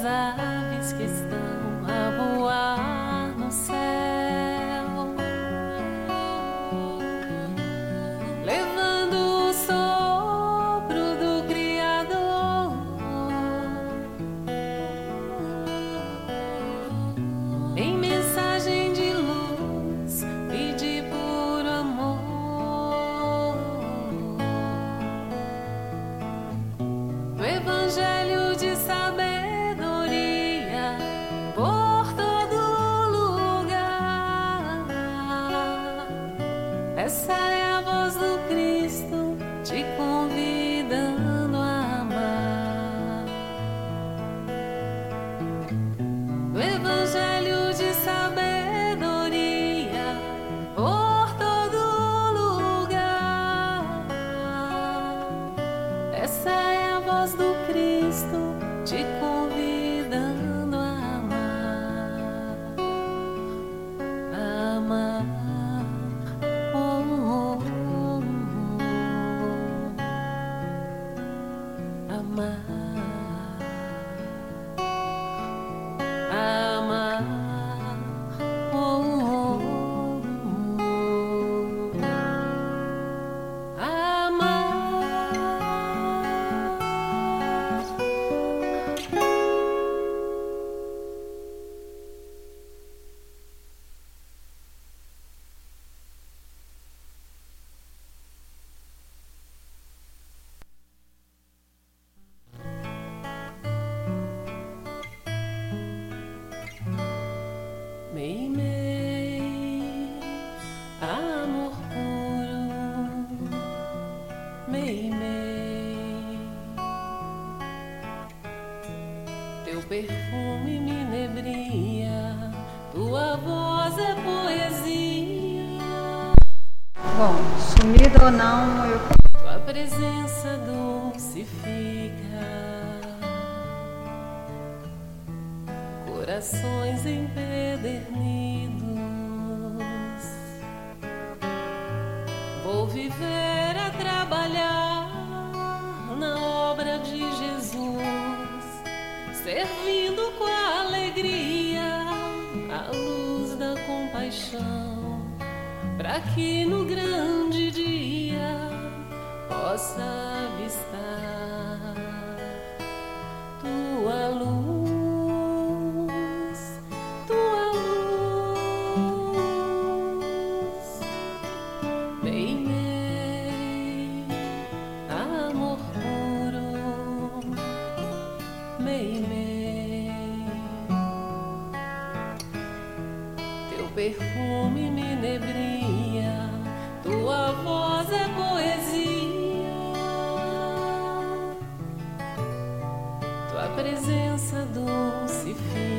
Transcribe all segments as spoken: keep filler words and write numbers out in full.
aves que estão a voar no céu, levando o sopro do Criador em mensagem de luz e de puro amor. No Evangelho de sabedoria por todo lugar, essa é a voz do Cristo te convidando a amar. No Evangelho de sabedoria por todo lugar, essa é a voz do Cristo te convidando a amar, a amar, oh, oh, oh, oh. Amar, amar, oh, oh, oh, oh. Amar. Mei, mei, amor puro, mei, mei, teu perfume me inebria, tua voz é poesia, Bom, sumido ou não, eu tua presença dulcifica corações empedernidos. Vou viver a trabalhar na obra de Jesus, servindo com alegria a luz da compaixão, para que no grande dia possa avistar tua luz. Perfume me inebria, tua voz é poesia, tua presença dulcifica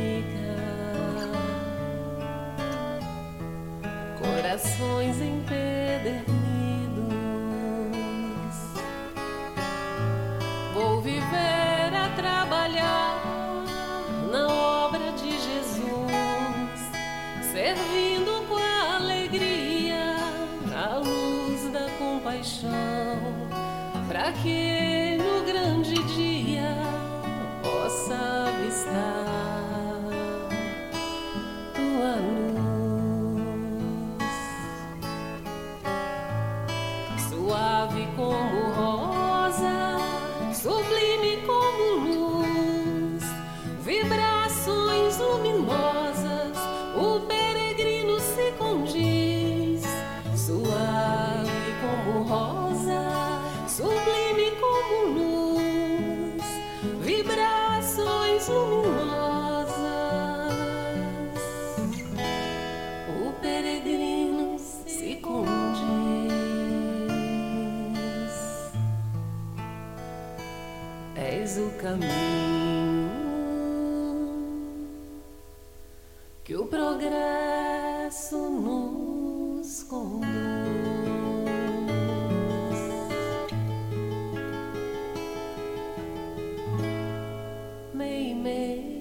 corações empedernidos. Vou viver a trabalhar na obra de Jesus, servindo com alegria a luz da compaixão, para que no grande dia possa avistar tua luz, suave como rosa, sublime como luz, vibrações luminosas, o peregrino se condiz, suave como rosa, sublime como luz, vibrações luminosas, o peregrino se condiz. És o caminho que o progresso nos conduz. Mei, mei.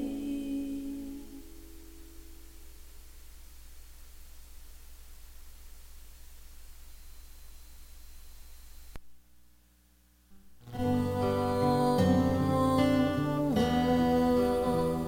Oh, oh, oh.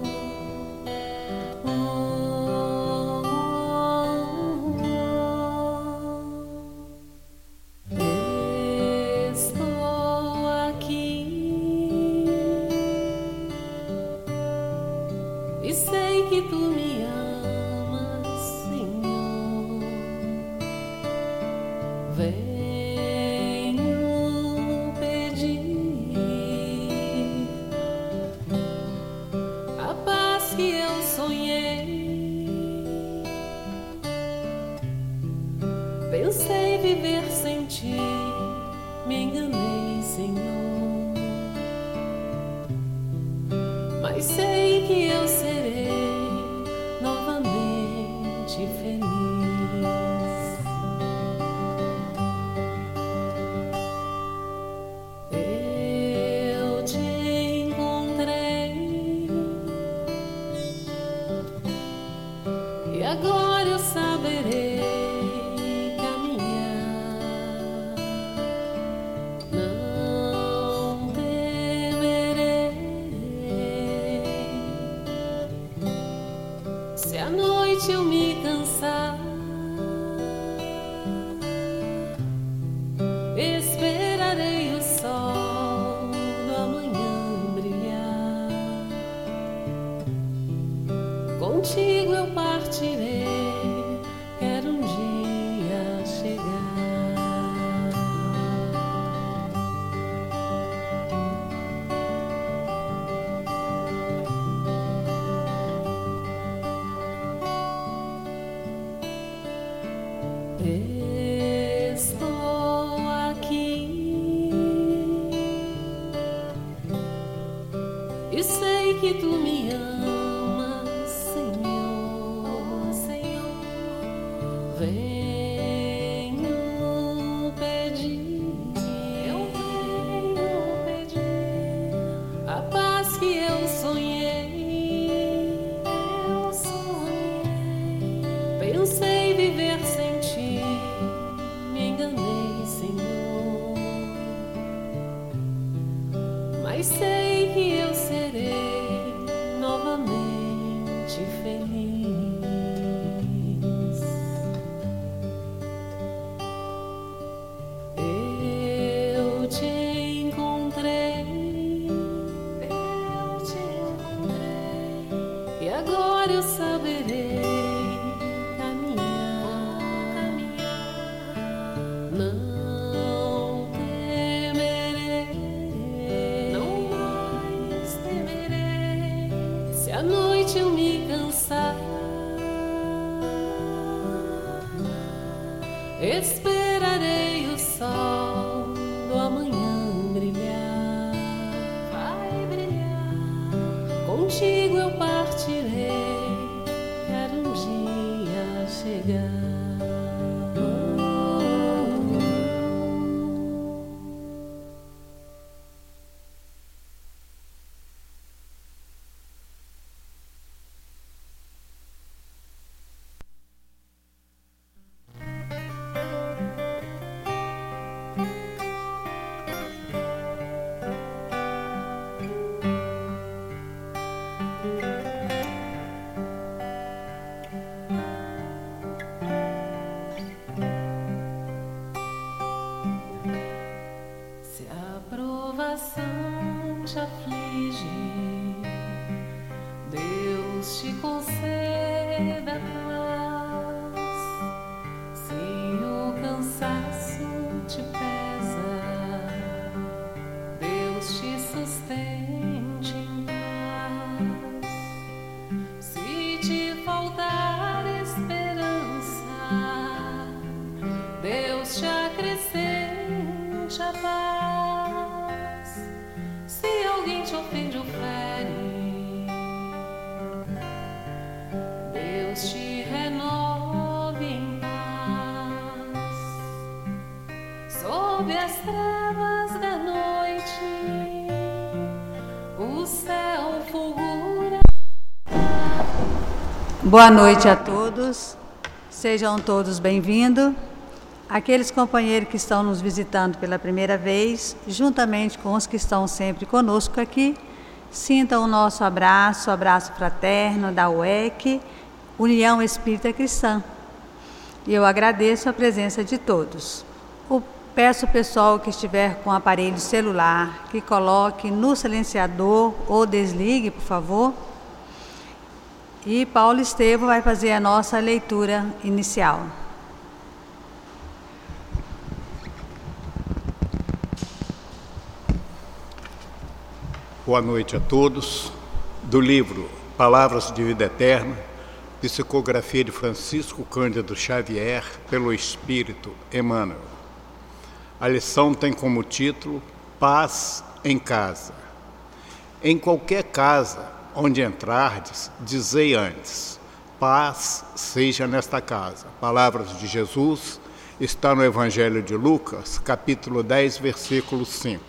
mas sei que eu serei novamente feliz. Eu te encontrei e agora eu saberei caminhar. Não temerei se à noite eu me cansar. Esperarei o sol do amanhã brilhar. Contigo eu partirei, quero um dia chegar. Estou aqui e sei que tu me amas, Senhor, Senhor. Venho pedir, eu venho pedir a paz que eu sonhei, eu sonhei. Pensei viver sem ti, me enganei, Senhor, mas sei que eu serei novamente feliz. Eu te encontrei, eu te encontrei e agora eu saberei caminhar, caminhar. Não temerei, não mais temerei se à noite eu me cansar. Esperarei o sol do amanhã brilhar, vai brilhar. Contigo eu partirei, quero um dia chegar. Se a provação te aflige, Deus te conceda paz. Se o cansaço te pesa, Deus te sustente em paz. Se te faltar esperança, Deus te acrescente a paz. Se alguém te ofende ou fere, Deus te renove em paz. Sob as trevas da noite, o céu fulgura. Boa noite a todos, sejam todos bem-vindos. Aqueles companheiros que estão nos visitando pela primeira vez, juntamente com os que estão sempre conosco aqui, sintam o nosso abraço, abraço fraterno da U E C, União Espírita Cristã. E eu agradeço a presença de todos. O, peço ao pessoal que estiver com aparelho celular, que coloque no silenciador ou desligue, por favor. E Paulo Estevam vai fazer a nossa leitura inicial. Boa noite a todos. Do livro Palavras de Vida Eterna, psicografia de Francisco Cândido Xavier, pelo Espírito Emmanuel. A lição tem como título Paz em Casa. Em qualquer casa onde entrardes, dizei antes, paz seja nesta casa. Palavras de Jesus, está no Evangelho de Lucas, capítulo dez, versículo cinco.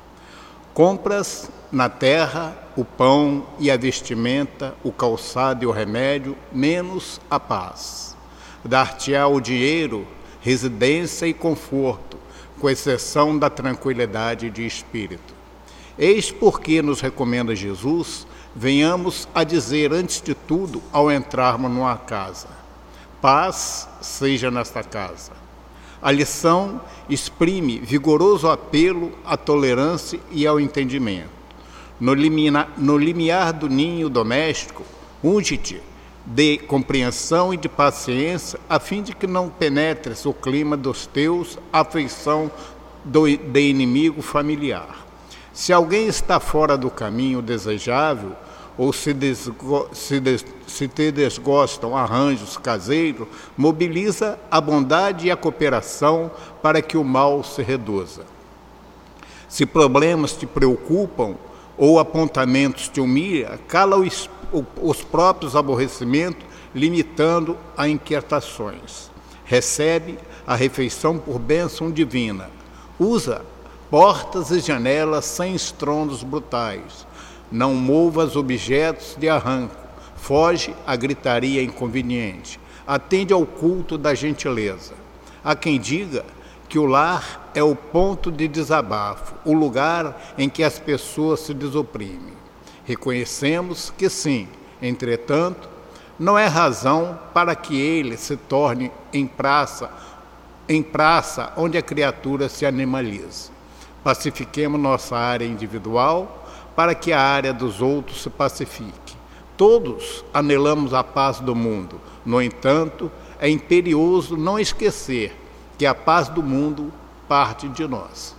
Compras na terra o pão e a vestimenta, o calçado e o remédio, menos a paz. Dar-te-á o dinheiro, residência e conforto, com exceção da tranquilidade de espírito. Eis porque nos recomenda Jesus, venhamos a dizer antes de tudo ao entrarmos numa casa, paz seja nesta casa. A lição exprime vigoroso apelo à tolerância e ao entendimento. No, limina, no limiar do ninho doméstico, unge-te de compreensão e de paciência, a fim de que não penetres o clima dos teus, afeição do, de inimigo familiar. Se alguém está fora do caminho desejável, ou se, desgo, se, des, se te desgostam arranjos caseiros, mobiliza a bondade e a cooperação para que o mal se reduza. Se problemas te preocupam ou apontamentos te humilham, cala os, os próprios aborrecimentos, limitando a inquietações. Recebe a refeição por bênção divina. Usa portas e janelas sem estrondos brutais. Não movas objetos de arranco, foge à gritaria inconveniente, atende ao culto da gentileza. Há quem diga que o lar é o ponto de desabafo, o lugar em que as pessoas se desoprimem. Reconhecemos que sim, entretanto, não é razão para que ele se torne em praça, em praça onde a criatura se animaliza. Pacifiquemos nossa área individual, para que a área dos outros se pacifique. Todos anelamos a paz do mundo. No entanto, é imperioso não esquecer que a paz do mundo parte de nós.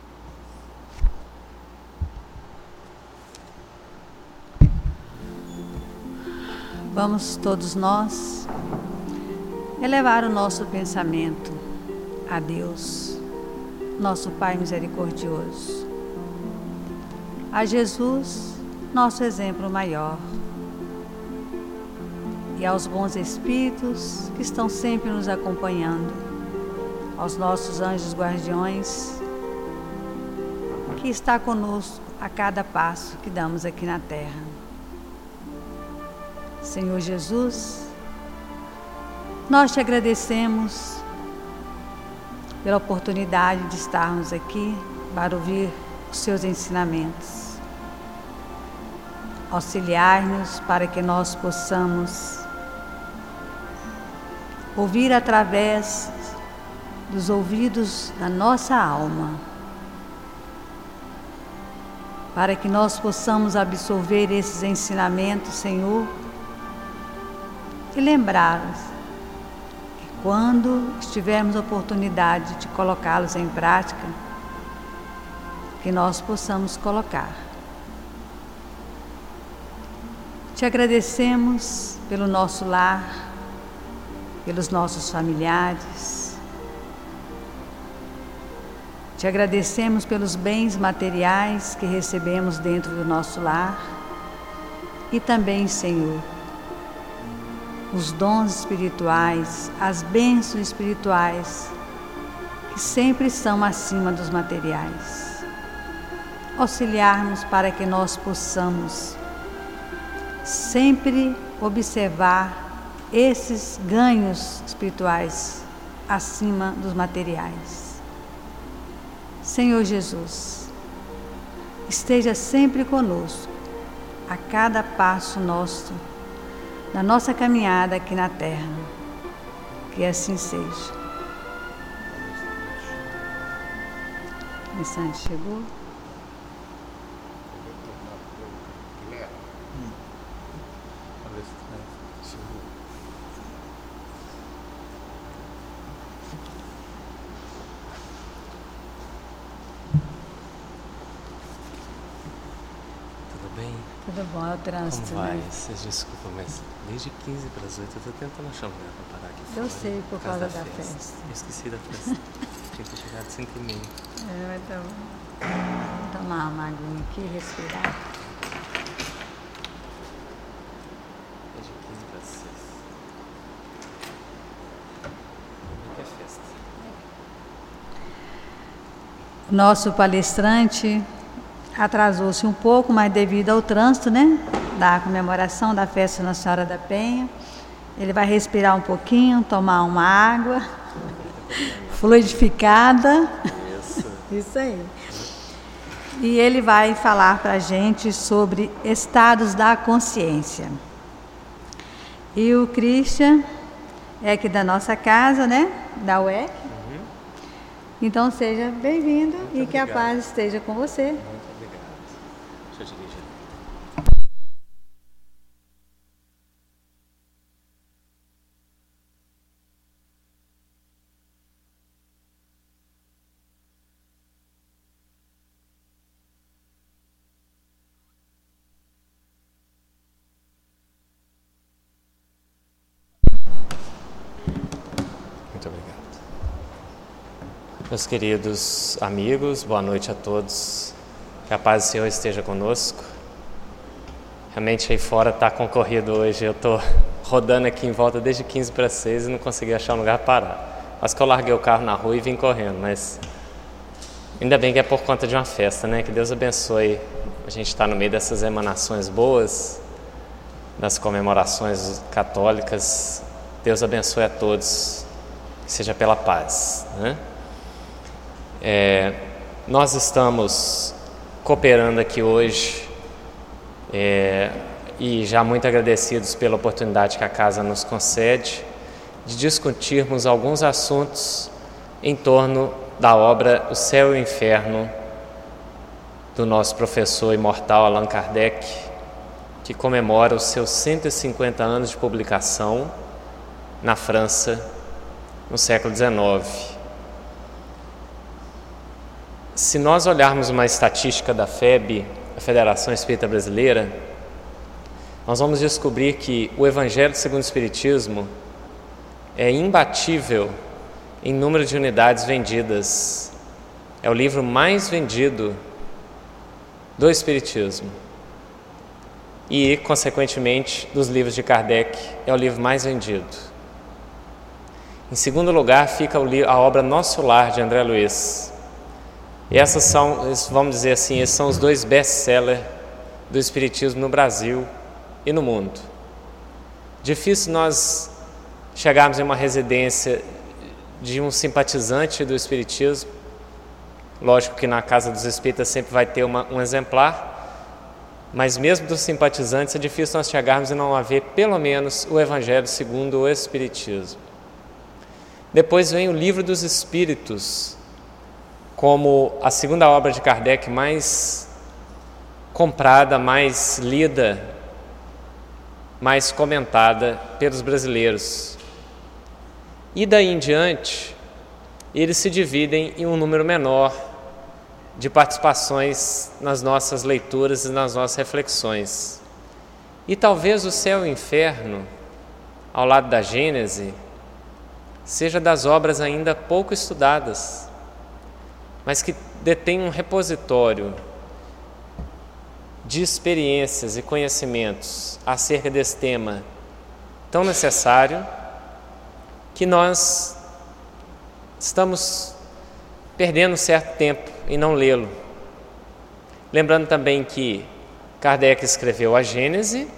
Vamos todos nós elevar o nosso pensamento a Deus, nosso Pai misericordioso, a Jesus, nosso exemplo maior, e aos bons espíritos que estão sempre nos acompanhando, aos nossos anjos guardiões, que está conosco a cada passo que damos aqui na terra. Senhor Jesus, nós te agradecemos pela oportunidade de estarmos aqui para ouvir os seus ensinamentos. Auxiliar-nos para que nós possamos ouvir através dos ouvidos da nossa alma, para que nós possamos absorver esses ensinamentos, Senhor, e lembrar-nos que quando tivermos a oportunidade de colocá-los em prática, que nós possamos colocar. Te agradecemos pelo nosso lar, pelos nossos familiares. Te agradecemos pelos bens materiais que recebemos dentro do nosso lar e também, Senhor, os dons espirituais, as bênçãos espirituais que sempre são acima dos materiais. Auxiliar-nos para que nós possamos sempre observar esses ganhos espirituais acima dos materiais. Senhor Jesus, esteja sempre conosco, a cada passo nosso, na nossa caminhada aqui na terra. Que assim seja. O mensagem chegou? Tudo bom, é o trânsito, Como vai? né? Vocês desculpam, mas desde quinze para as oito eu tô tentando achar um lugar para parar aqui fora. Eu sei, por causa da festa. Eu esqueci da festa. Tinha que ter chegado cinco e meia. É, então, vou tomar uma aguinha aqui, respirar. Nosso palestrante atrasou-se um pouco, mas devido ao trânsito, né, da comemoração da festa Nossa Senhora da Penha, ele vai respirar um pouquinho, tomar uma água fluidificada. Isso. Isso aí. E ele vai falar para a gente sobre estados da consciência. E o Christian é aqui da nossa casa, né? Da U E C. Uhum. Então seja bem-vindo e obrigado. Que a paz esteja com você. Muito obrigado. Deixa eu dirigir. Muito obrigado. Meus queridos amigos, boa noite a todos. Que a paz do Senhor esteja conosco. Realmente aí fora está concorrido hoje. Eu estou rodando aqui em volta desde quinze para seis e não consegui achar um lugar para parar. Quase que eu larguei o carro na rua e vim correndo, mas ainda bem que é por conta de uma festa, né? Que Deus abençoe. A gente está no meio dessas emanações boas, das comemorações católicas. Deus abençoe a todos, que seja pela paz, né? É, nós estamos cooperando aqui hoje é, e já muito agradecidos pela oportunidade que a casa nos concede de discutirmos alguns assuntos em torno da obra O Céu e o Inferno do nosso professor imortal Allan Kardec, que comemora os seus cento e cinquenta anos de publicação na França, no século dezenove. Se nós olharmos uma estatística da F E B, a Federação Espírita Brasileira, nós vamos descobrir que o Evangelho segundo o Espiritismo é imbatível em número de unidades vendidas. É o livro mais vendido do Espiritismo. E, consequentemente, dos livros de Kardec, é o livro mais vendido. Em segundo lugar, fica a obra Nosso Lar, de André Luiz. E essas são, vamos dizer assim, esses são os dois best-sellers do Espiritismo no Brasil e no mundo. Difícil nós chegarmos em uma residência de um simpatizante do Espiritismo. Lógico que na Casa dos Espíritas sempre vai ter uma, um exemplar, mas mesmo dos simpatizantes é difícil nós chegarmos e não haver pelo menos o Evangelho segundo o Espiritismo. Depois vem o Livro dos Espíritos, como a segunda obra de Kardec mais comprada, mais lida, mais comentada pelos brasileiros. E daí em diante, eles se dividem em um número menor de participações nas nossas leituras e nas nossas reflexões. E talvez o Céu e o Inferno, ao lado da Gênese, seja das obras ainda pouco estudadas, mas que detém um repositório de experiências e conhecimentos acerca desse tema tão necessário que nós estamos perdendo certo tempo em não lê-lo. Lembrando também que Kardec escreveu a Gênese,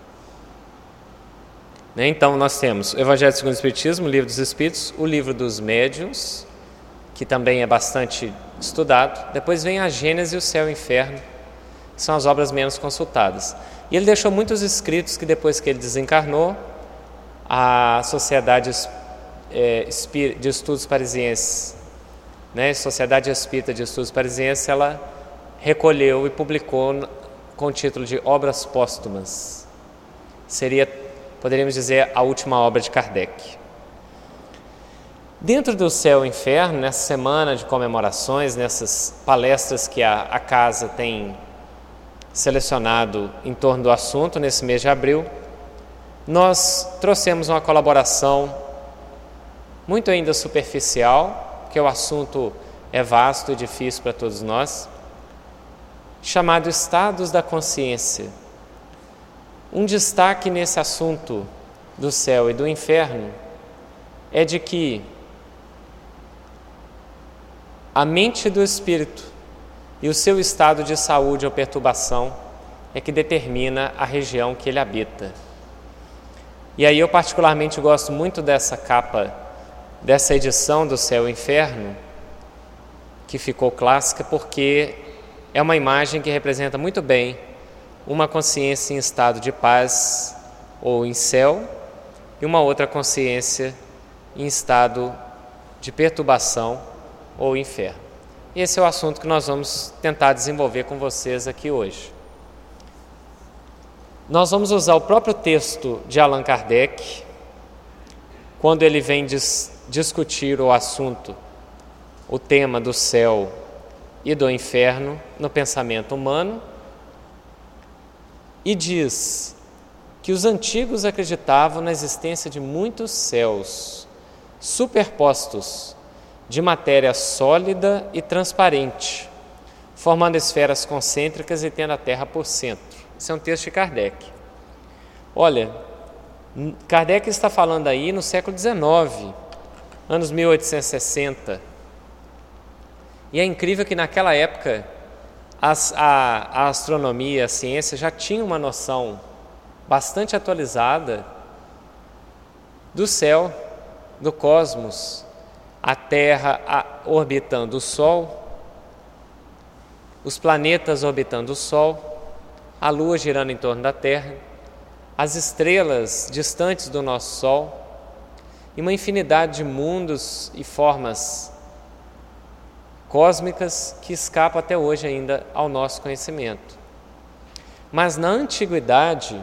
né? Então nós temos o Evangelho segundo o Espiritismo, o Livro dos Espíritos, o Livro dos Médiuns, que também é bastante estudado. Depois vem a Gênese e o Céu e o Inferno, que são as obras menos consultadas. E ele deixou muitos escritos que depois que ele desencarnou, a Sociedade é, de Estudos Parisienses, né, Sociedade Espírita de Estudos Parisienses, ela recolheu e publicou com o título de Obras Póstumas. Seria, poderíamos dizer, a última obra de Kardec. Dentro do Céu e Inferno, nessa semana de comemorações, nessas palestras que a, a Casa tem selecionado em torno do assunto, nesse mês de abril, nós trouxemos uma colaboração muito ainda superficial, porque o assunto é vasto e difícil para todos nós, chamado Estados da Consciência. Um destaque nesse assunto do céu e do inferno é de que a mente do espírito e o seu estado de saúde ou perturbação é que determina a região que ele habita. E aí eu particularmente gosto muito dessa capa, dessa edição do Céu e Inferno, que ficou clássica, porque é uma imagem que representa muito bem uma consciência em estado de paz ou em céu e uma outra consciência em estado de perturbação ou inferno. Esse é o assunto que nós vamos tentar desenvolver com vocês aqui hoje. Nós vamos usar o próprio texto de Allan Kardec, quando ele vem dis- discutir o assunto, o tema do céu e do inferno no pensamento humano, e diz que os antigos acreditavam na existência de muitos céus superpostos de matéria sólida e transparente, formando esferas concêntricas e tendo a Terra por centro. Esse é um texto de Kardec. Olha, Kardec está falando aí no século dezenove, anos mil oitocentos e sessenta. E é incrível que naquela época as, a, a astronomia, a ciência já tinha uma noção bastante atualizada do céu, do cosmos, a Terra a, orbitando o Sol, os planetas orbitando o Sol, a Lua girando em torno da Terra, as estrelas distantes do nosso Sol e uma infinidade de mundos e formas cósmicas que escapam até hoje ainda ao nosso conhecimento. Mas na antiguidade,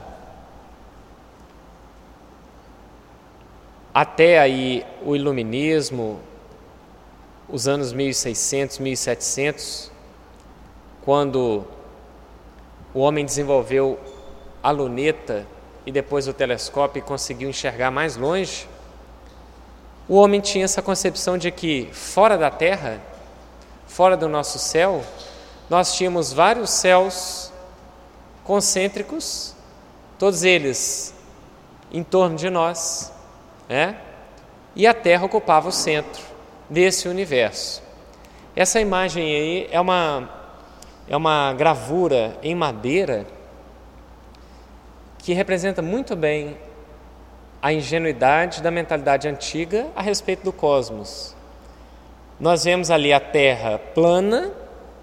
até aí o iluminismo, os anos mil e seiscentos, mil e setecentos, quando o homem desenvolveu a luneta e depois o telescópio e conseguiu enxergar mais longe, o homem tinha essa concepção de que fora da Terra, fora do nosso céu, nós tínhamos vários céus concêntricos, todos eles em torno de nós, né? E a Terra ocupava o centro desse universo. Essa imagem aí é uma, é uma gravura em madeira que representa muito bem a ingenuidade da mentalidade antiga a respeito do cosmos. Nós vemos ali a Terra plana,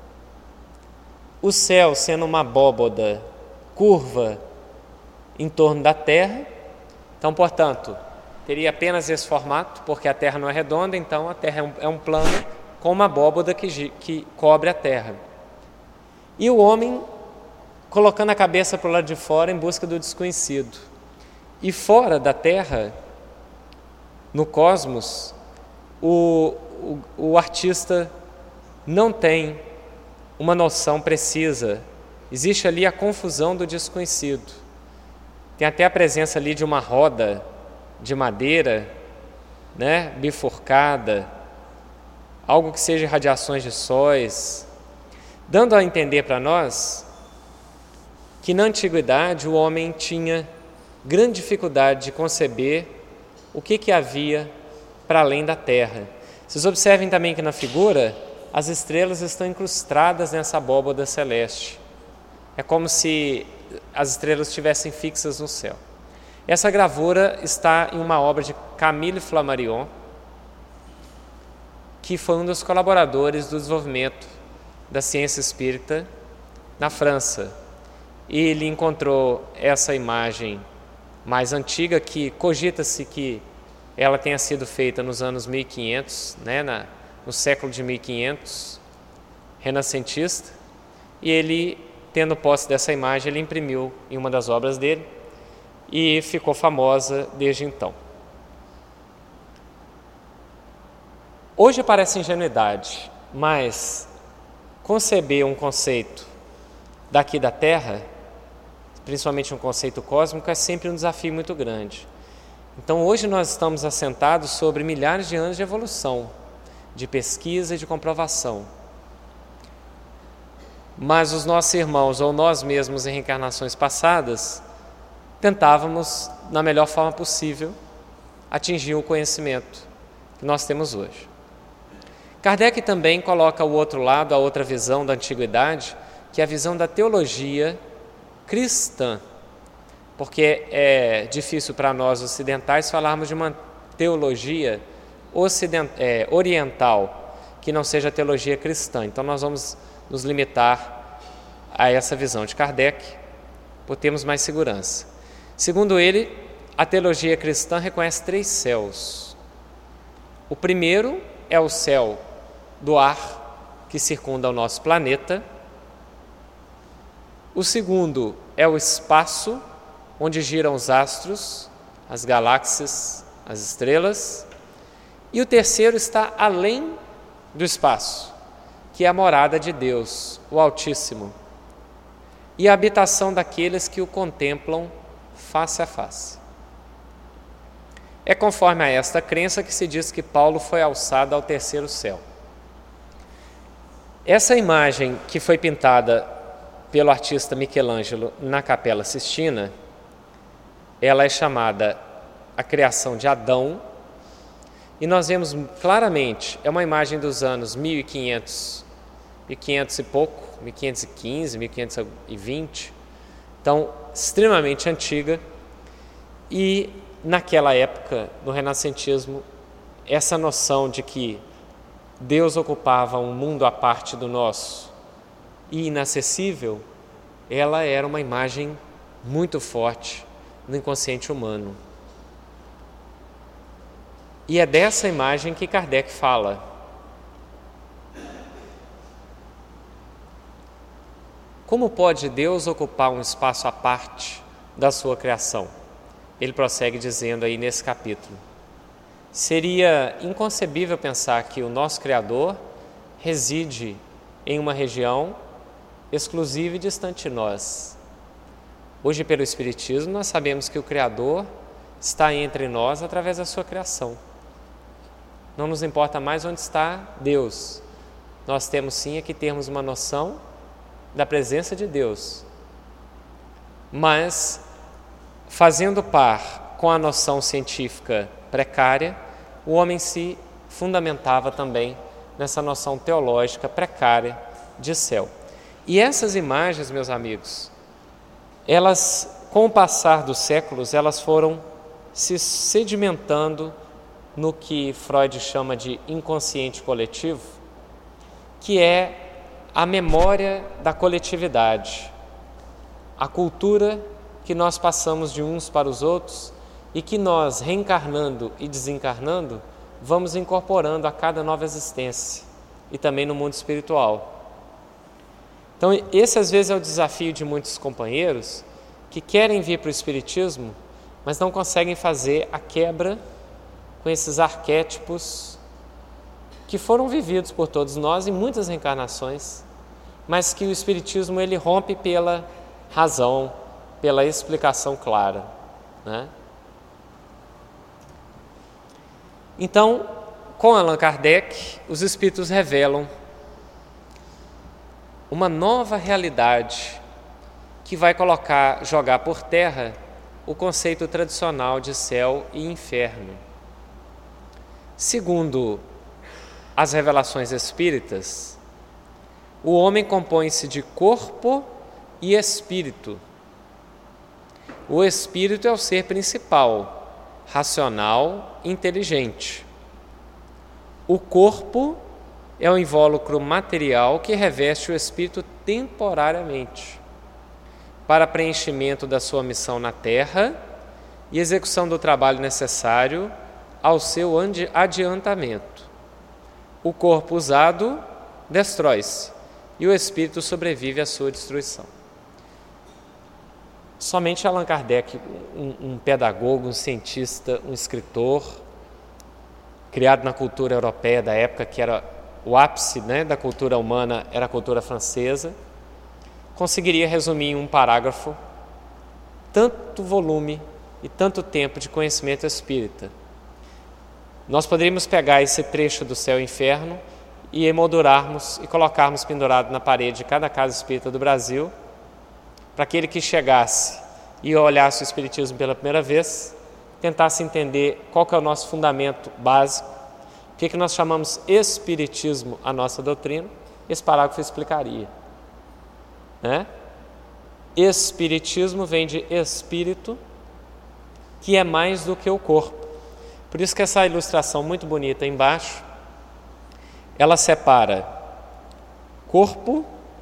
o céu sendo uma abóboda curva em torno da Terra. Então, portanto, teria apenas esse formato, porque a Terra não é redonda, então a Terra é um, é um plano com uma abóboda que, que cobre a Terra. E o homem colocando a cabeça para o lado de fora em busca do desconhecido. E fora da Terra, no cosmos, o, o, o artista não tem uma noção precisa. Existe ali a confusão do desconhecido. Tem até a presença ali de uma roda de madeira, né, bifurcada, algo que seja radiações de sóis, dando a entender para nós que na antiguidade o homem tinha grande dificuldade de conceber o que, que havia para além da Terra. Vocês observem também que na figura as estrelas estão incrustadas nessa abóboda celeste. É como se as estrelas estivessem fixas no céu. Essa gravura está em uma obra de Camille Flammarion, que foi um dos colaboradores do desenvolvimento da ciência espírita na França. Ele encontrou essa imagem mais antiga, que cogita-se que ela tenha sido feita nos anos mil e quinhentos, né, na, no século de mil e quinhentos, renascentista, e ele, tendo posse dessa imagem, ele imprimiu em uma das obras dele e ficou famosa desde então. Hoje parece ingenuidade, mas conceber um conceito daqui da Terra, principalmente um conceito cósmico, é sempre um desafio muito grande. Então hoje nós estamos assentados sobre milhares de anos de evolução, de pesquisa e de comprovação. Mas os nossos irmãos, ou nós mesmos em reencarnações passadas, tentávamos, na melhor forma possível, atingir o conhecimento que nós temos hoje. Kardec também coloca o outro lado, a outra visão da antiguidade, que é a visão da teologia cristã, porque é difícil para nós ocidentais falarmos de uma teologia ocident... é, oriental, que não seja a teologia cristã. Então nós vamos nos limitar a essa visão de Kardec, por termos mais segurança. Segundo ele, a teologia cristã reconhece três céus. O primeiro é o céu do ar que circunda o nosso planeta. O segundo é o espaço onde giram os astros, as galáxias, as estrelas. E o terceiro está além do espaço, que é a morada de Deus, o Altíssimo, e a habitação daqueles que o contemplam face a face. É conforme a esta crença que se diz que Paulo foi alçado ao terceiro céu. Essa imagem que foi pintada pelo artista Michelangelo na Capela Sistina, ela é chamada a criação de Adão, e nós vemos claramente, é uma imagem dos anos mil e quinhentos, mil e quinhentos e pouco, mil quinhentos e quinze, mil quinhentos e vinte, então extremamente antiga, e naquela época, no renascentismo, essa noção de que Deus ocupava um mundo à parte do nosso e inacessível, ela era uma imagem muito forte no inconsciente humano. E é dessa imagem que Kardec fala. Como pode Deus ocupar um espaço à parte da sua criação? Ele prossegue dizendo aí nesse capítulo: seria inconcebível pensar que o nosso Criador reside em uma região exclusiva e distante de nós. Hoje, pelo Espiritismo, nós sabemos que o Criador está entre nós através da sua criação. Não nos importa mais onde está Deus. Nós temos sim é que termos uma noção da presença de Deus. Mas, fazendo par com a noção científica precária, o homem se fundamentava também nessa noção teológica precária de céu. E essas imagens, meus amigos, elas, com o passar dos séculos, elas foram se sedimentando no que Freud chama de inconsciente coletivo, que é a memória da coletividade, a cultura que nós passamos de uns para os outros e que nós, reencarnando e desencarnando, vamos incorporando a cada nova existência e também no mundo espiritual. Então, esse às vezes é o desafio de muitos companheiros que querem vir para o Espiritismo, mas não conseguem fazer a quebra com esses arquétipos que foram vividos por todos nós em muitas reencarnações, mas que o Espiritismo ele rompe pela razão, pela explicação clara, né? Então, com Allan Kardec, os Espíritos revelam uma nova realidade que vai colocar, jogar por terra o conceito tradicional de céu e inferno. Segundo as revelações espíritas, o homem compõe-se de corpo e espírito. O espírito é o ser principal, racional, inteligente. O corpo é o invólucro material que reveste o espírito temporariamente, para preenchimento da sua missão na Terra e execução do trabalho necessário ao seu adiantamento. O corpo usado destrói-se e o espírito sobrevive à sua destruição. Somente Allan Kardec, um, um pedagogo, um cientista, um escritor, criado na cultura europeia da época, que era o ápice, né, da cultura humana, era a cultura francesa, conseguiria resumir em um parágrafo tanto volume e tanto tempo de conhecimento espírita. Nós poderíamos pegar esse trecho do céu e inferno e emoldurarmos e colocarmos pendurado na parede de cada casa espírita do Brasil, para aquele que chegasse e olhasse o Espiritismo pela primeira vez, tentasse entender qual que é o nosso fundamento básico, O que, que nós chamamos espiritismo, a nossa doutrina? Esse parágrafo explicaria, né? Espiritismo vem de espírito, que é mais do que o corpo. Por isso que essa ilustração muito bonita embaixo, ela separa corpo,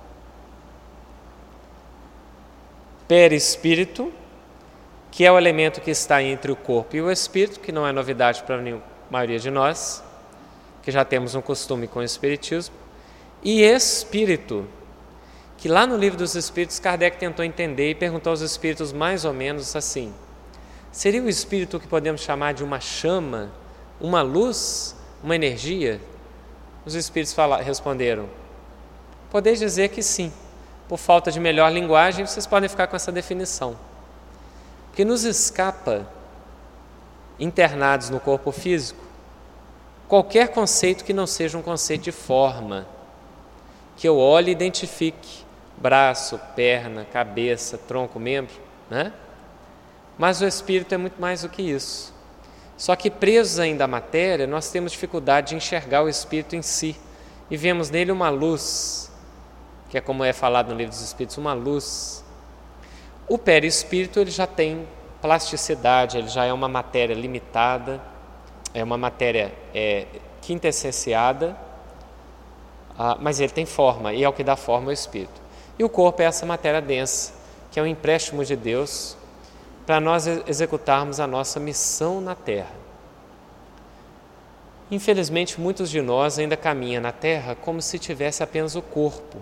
perispírito, que é o elemento que está entre o corpo e o espírito, que não é novidade para a maioria de nós, que já temos um costume com o espiritismo, e espírito, que lá no Livro dos Espíritos Kardec tentou entender e perguntou aos espíritos mais ou menos assim: seria o espírito que podemos chamar de uma chama, uma luz, uma energia? Os espíritos falaram, responderam: podeis dizer que sim. Por falta de melhor linguagem, vocês podem ficar com essa definição. Porque nos escapa, internados no corpo físico, qualquer conceito que não seja um conceito de forma, que eu olhe e identifique braço, perna, cabeça, tronco, membro, né? Mas o espírito é muito mais do que isso. Só que presos ainda à matéria, nós temos dificuldade de enxergar o espírito em si e vemos nele uma luz, que é como é falado no Livro dos Espíritos, uma luz. O perispírito, ele já tem plasticidade, ele já é uma matéria limitada, é uma matéria é, quintessenciada, ah, mas ele tem forma, e é o que dá forma ao espírito. E o corpo é essa matéria densa, que é um empréstimo de Deus para nós executarmos a nossa missão na Terra. Infelizmente, muitos de nós ainda caminham na Terra como se tivesse apenas o corpo.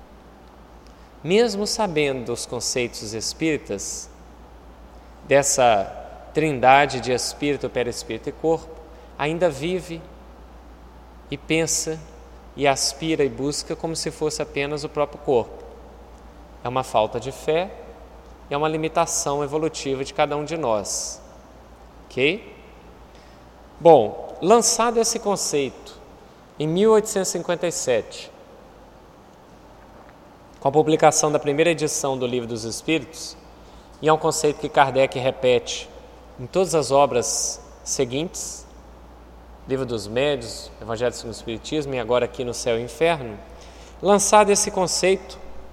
Mesmo sabendo dos conceitos espíritas, dessa trindade de espírito, perispírito e corpo, ainda vive e pensa e aspira e busca como se fosse apenas o próprio corpo. É uma falta de fé, é uma limitação evolutiva de cada um de nós. Ok? Bom, lançado esse conceito em mil oitocentos e cinquenta e sete, com a publicação da primeira edição do Livro dos Espíritos, e é um conceito que Kardec repete em todas as obras seguintes, Livro dos Médiuns, Evangelho segundo o Espiritismo e agora aqui no Céu e Inferno, lançado esse conceito,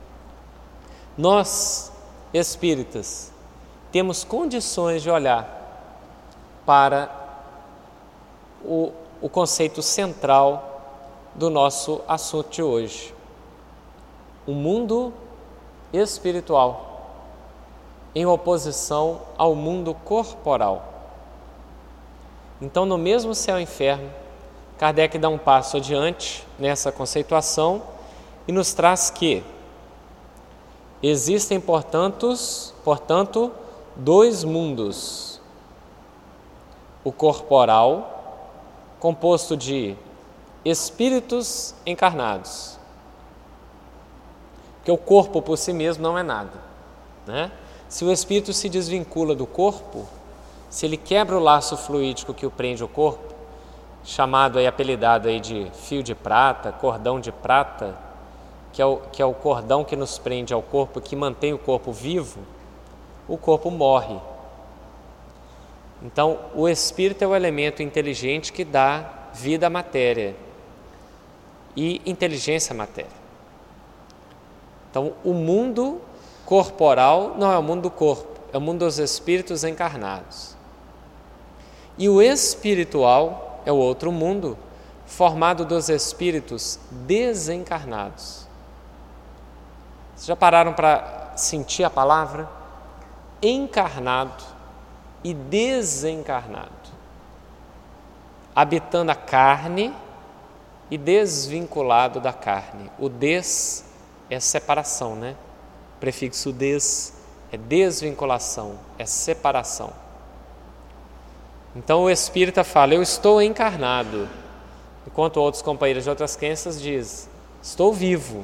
nós, espíritas, temos condições de olhar para o, o conceito central do nosso assunto de hoje: o mundo espiritual em oposição ao mundo corporal. Então, no mesmo céu e inferno, Kardec dá um passo adiante nessa conceituação e nos traz que existem, portanto, portanto, dois mundos: o corporal, composto de espíritos encarnados, porque o corpo por si mesmo não é nada, né? Se o espírito se desvincula do corpo, se ele quebra o laço fluídico que o prende ao corpo, chamado aí, apelidado aí de fio de prata, cordão de prata, que é, o, que é o cordão que nos prende ao corpo, que mantém o corpo vivo, o corpo morre. Então, o espírito é o elemento inteligente que dá vida à matéria e inteligência à matéria. Então, o mundo corporal não é o mundo do corpo, é o mundo dos espíritos encarnados. E o espiritual é o outro mundo, formado dos espíritos desencarnados. Vocês já pararam para sentir a palavra? Encarnado e desencarnado. Habitando a carne e desvinculado da carne. O des é separação, né? O prefixo des é desvinculação, é separação. Então o espírita fala: eu estou encarnado, enquanto outros companheiros de outras crenças dizem: estou vivo.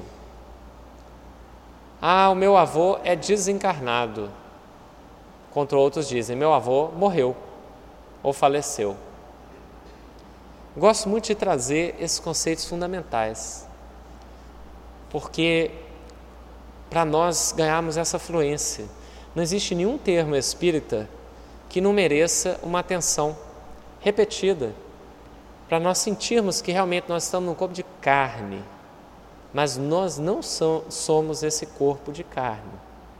Ah, o meu avô é desencarnado, enquanto outros dizem: meu avô morreu ou faleceu. Gosto muito de trazer esses conceitos fundamentais, porque para nós ganharmos essa fluência, não existe nenhum termo espírita que não mereça uma atenção repetida, para nós sentirmos que realmente nós estamos num corpo de carne, mas nós não so- somos esse corpo de carne.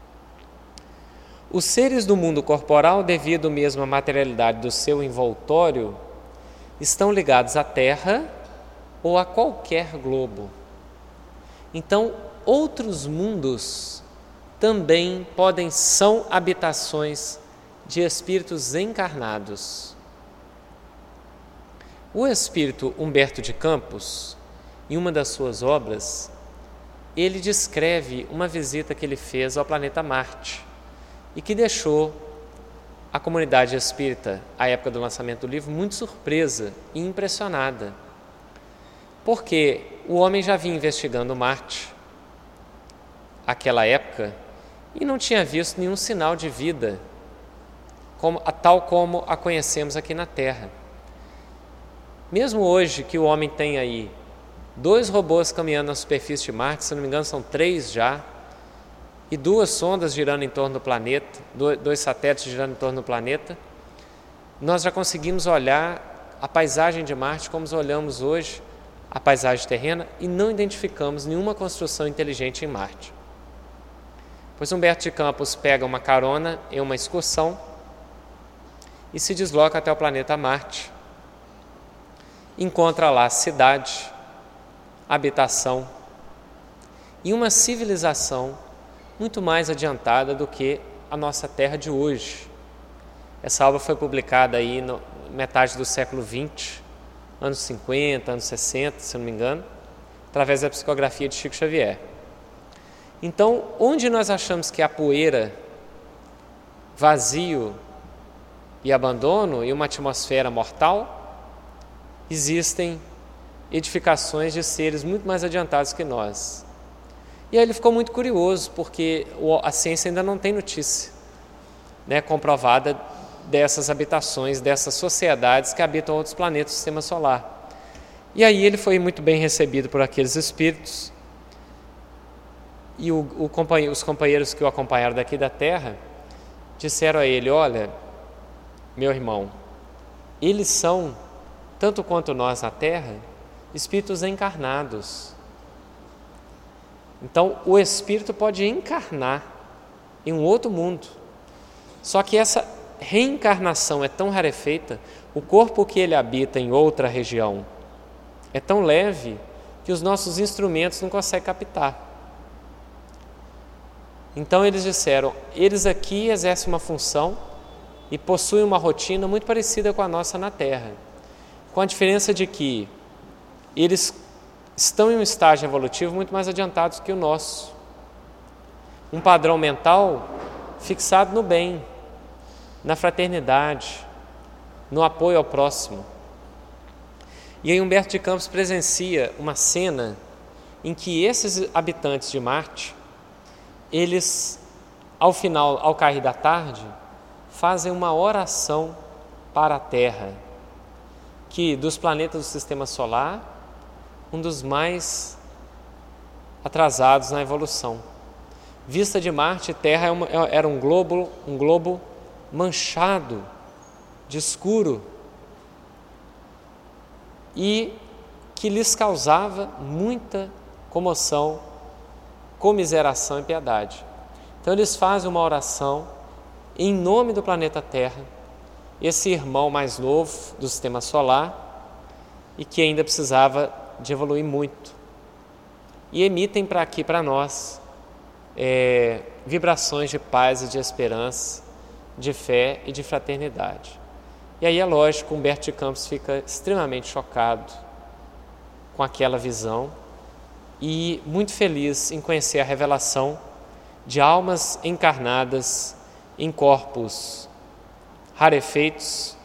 Os seres do mundo corporal, devido mesmo à materialidade do seu envoltório, estão ligados à Terra ou a qualquer globo. Então, outros mundos também podem são habitações de espíritos encarnados. O espírito Humberto de Campos, em uma das suas obras, ele descreve uma visita que ele fez ao planeta Marte e que deixou a comunidade espírita, à época do lançamento do livro, muito surpresa e impressionada, porque o homem já vinha investigando Marte àquela época e não tinha visto nenhum sinal de vida, como, tal como a conhecemos aqui na Terra. Mesmo hoje que o homem tem aí dois robôs caminhando na superfície de Marte, se não me engano são três já, e duas sondas girando em torno do planeta, dois satélites girando em torno do planeta, nós já conseguimos olhar a paisagem de Marte como olhamos hoje a paisagem terrena e não identificamos nenhuma construção inteligente em Marte. Pois Humberto de Campos pega uma carona em uma excursão e se desloca até o planeta Marte. Encontra lá cidade, habitação e uma civilização muito mais adiantada do que a nossa Terra de hoje. Essa obra foi publicada aí na metade do século vinte, anos cinquenta, anos sessenta, se não me engano, através da psicografia de Chico Xavier. Então, onde nós achamos que há poeira, vazio e abandono e uma atmosfera mortal, existem edificações de seres muito mais adiantados que nós. E aí ele ficou muito curioso, porque a ciência ainda não tem notícia, né, comprovada dessas habitações, dessas sociedades que habitam outros planetas do Sistema Solar. E aí ele foi muito bem recebido por aqueles espíritos, e o, o companhe, os companheiros que o acompanharam daqui da Terra disseram a ele: olha, meu irmão, eles são, tanto quanto nós na Terra, espíritos encarnados. Então, o espírito pode encarnar em um outro mundo. Só que essa reencarnação é tão rarefeita, o corpo que ele habita em outra região é tão leve que os nossos instrumentos não conseguem captar. Então, eles disseram, eles aqui exercem uma função e possuem uma rotina muito parecida com a nossa na Terra, com a diferença de que eles estão em um estágio evolutivo muito mais adiantados que o nosso. Um padrão mental fixado no bem, na fraternidade, no apoio ao próximo. E aí Humberto de Campos presencia uma cena em que esses habitantes de Marte, eles, ao final, ao cair da tarde, fazem uma oração para a Terra, que dos planetas do Sistema Solar, um dos mais atrasados na evolução. Vista de Marte, Terra era um globo, um globo manchado de escuro e que lhes causava muita comoção, comiseração e piedade. Então eles fazem uma oração em nome do planeta Terra, esse irmão mais novo do Sistema Solar e que ainda precisava de evoluir muito, e emitem para aqui, para nós, é, vibrações de paz e de esperança, de fé e de fraternidade. E aí é lógico, Humberto de Campos fica extremamente chocado com aquela visão e muito feliz em conhecer a revelação de almas encarnadas em corpos rarefeitos,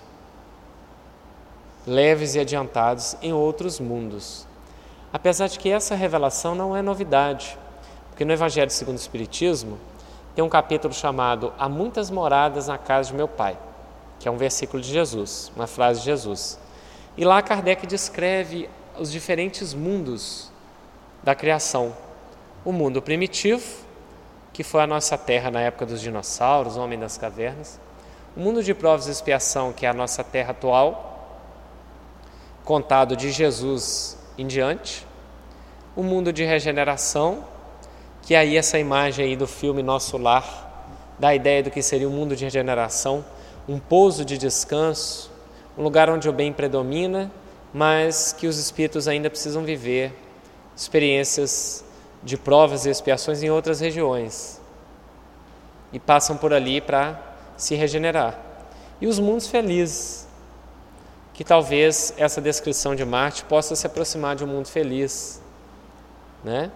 leves e adiantados em outros mundos. Apesar de que essa revelação não é novidade, porque no Evangelho segundo o Espiritismo tem um capítulo chamado Há muitas moradas na casa de meu Pai, que é um versículo de Jesus, uma frase de Jesus. E lá Kardec descreve os diferentes mundos da criação. O mundo primitivo, que foi a nossa terra na época dos dinossauros, o homem das cavernas. O mundo de provas e expiação, que é a nossa terra atual, contado de Jesus em diante, o mundo de regeneração, que aí essa imagem aí do filme Nosso Lar dá a ideia do que seria um mundo de regeneração, um pouso de descanso, um lugar onde o bem predomina, mas que os espíritos ainda precisam viver experiências de provas e expiações em outras regiões e passam por ali para se regenerar. E os mundos felizes, que talvez essa descrição de Marte possa se aproximar de um mundo feliz, né?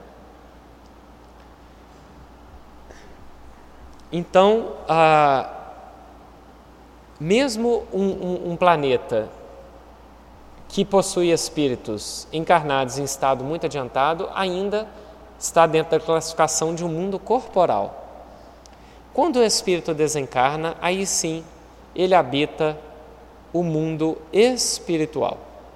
Então, ah, mesmo um, um, um planeta que possui espíritos encarnados em estado muito adiantado, ainda está dentro da classificação de um mundo corporal. Quando o espírito desencarna, aí sim, ele habita o mundo espiritual.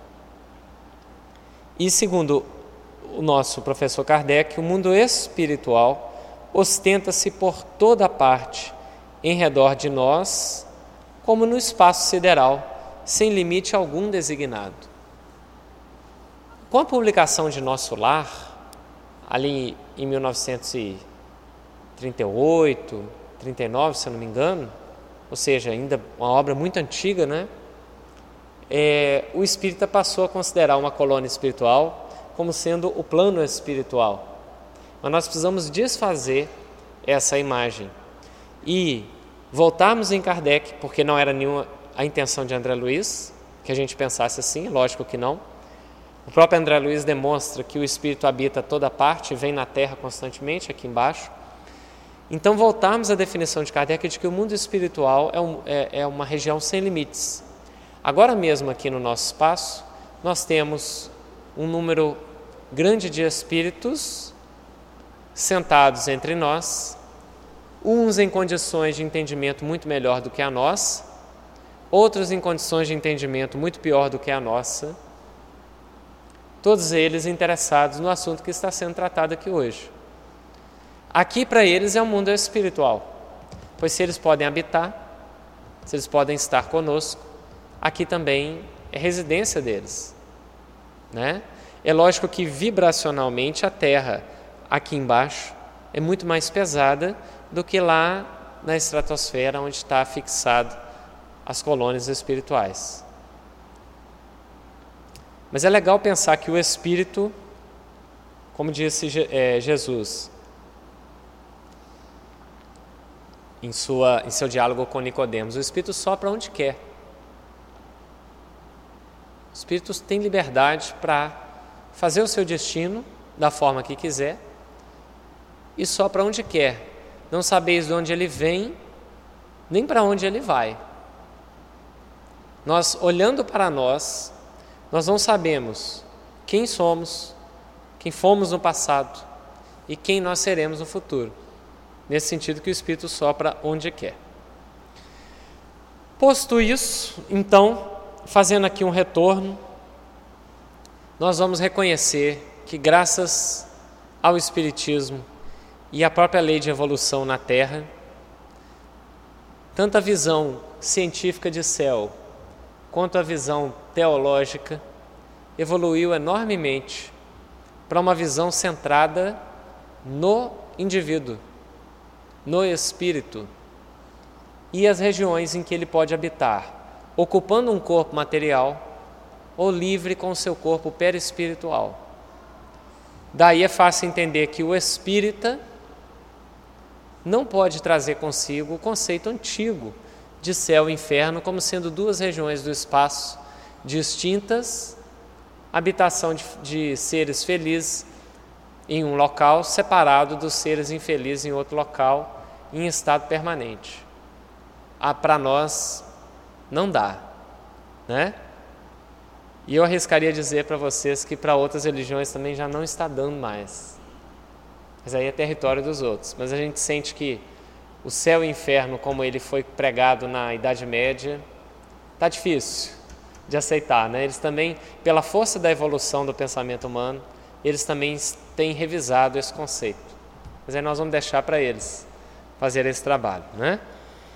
E segundo o nosso professor Kardec, o mundo espiritual ostenta-se por toda parte, em redor de nós, como no espaço sideral, sem limite algum designado. Com a publicação de Nosso Lar, ali em mil novecentos e trinta e oito, trinta e nove, se eu não me engano, ou seja, ainda uma obra muito antiga, né? É, o espírita passou a considerar uma colônia espiritual como sendo o plano espiritual. Mas nós precisamos desfazer essa imagem e voltarmos em Kardec, porque não era nenhuma a intenção de André Luiz que a gente pensasse assim, lógico que não. O próprio André Luiz demonstra que o espírito habita toda parte, vem na Terra constantemente, aqui embaixo. Então voltarmos à definição de Kardec de que o mundo espiritual é, um, é, é uma região sem limites. Agora mesmo aqui no nosso espaço, nós temos um número grande de espíritos sentados entre nós, uns em condições de entendimento muito melhor do que a nossa, outros em condições de entendimento muito pior do que a nossa, todos eles interessados no assunto que está sendo tratado aqui hoje. Aqui para eles é um mundo espiritual, pois se eles podem habitar, se eles podem estar conosco, aqui também é residência deles, né? É lógico que vibracionalmente a Terra aqui embaixo é muito mais pesada do que lá na estratosfera onde está fixado as colônias espirituais. Mas é legal pensar que o espírito, como disse é, Jesus em, sua, em seu diálogo com Nicodemos, o espírito sopra onde quer. O espírito tem liberdade para fazer o seu destino da forma que quiser e sopra onde quer. Não sabeis de onde ele vem, nem para onde ele vai. Nós, olhando para nós, nós não sabemos quem somos, quem fomos no passado e quem nós seremos no futuro. Nesse sentido que o Espírito sopra onde quer. Posto isso, então, fazendo aqui um retorno, nós vamos reconhecer que graças ao Espiritismo e à própria lei de evolução na Terra, tanto a visão científica de céu quanto a visão teológica evoluiu enormemente para uma visão centrada no indivíduo, no espírito e as regiões em que ele pode habitar, ocupando um corpo material ou livre com o seu corpo perispiritual. Daí é fácil entender que o espírita não pode trazer consigo o conceito antigo de céu e inferno como sendo duas regiões do espaço distintas, habitação de, de seres felizes em um local, separado dos seres infelizes em outro local, em estado permanente. Ah, para nós não dá, né? E eu arriscaria dizer para vocês que para outras religiões também já não está dando mais. Mas aí é território dos outros. Mas a gente sente que o céu e o inferno, como ele foi pregado na Idade Média, está difícil de aceitar, né? Eles também, pela força da evolução do pensamento humano, eles também têm revisado esse conceito. Mas aí nós vamos deixar para eles fazer esse trabalho, né?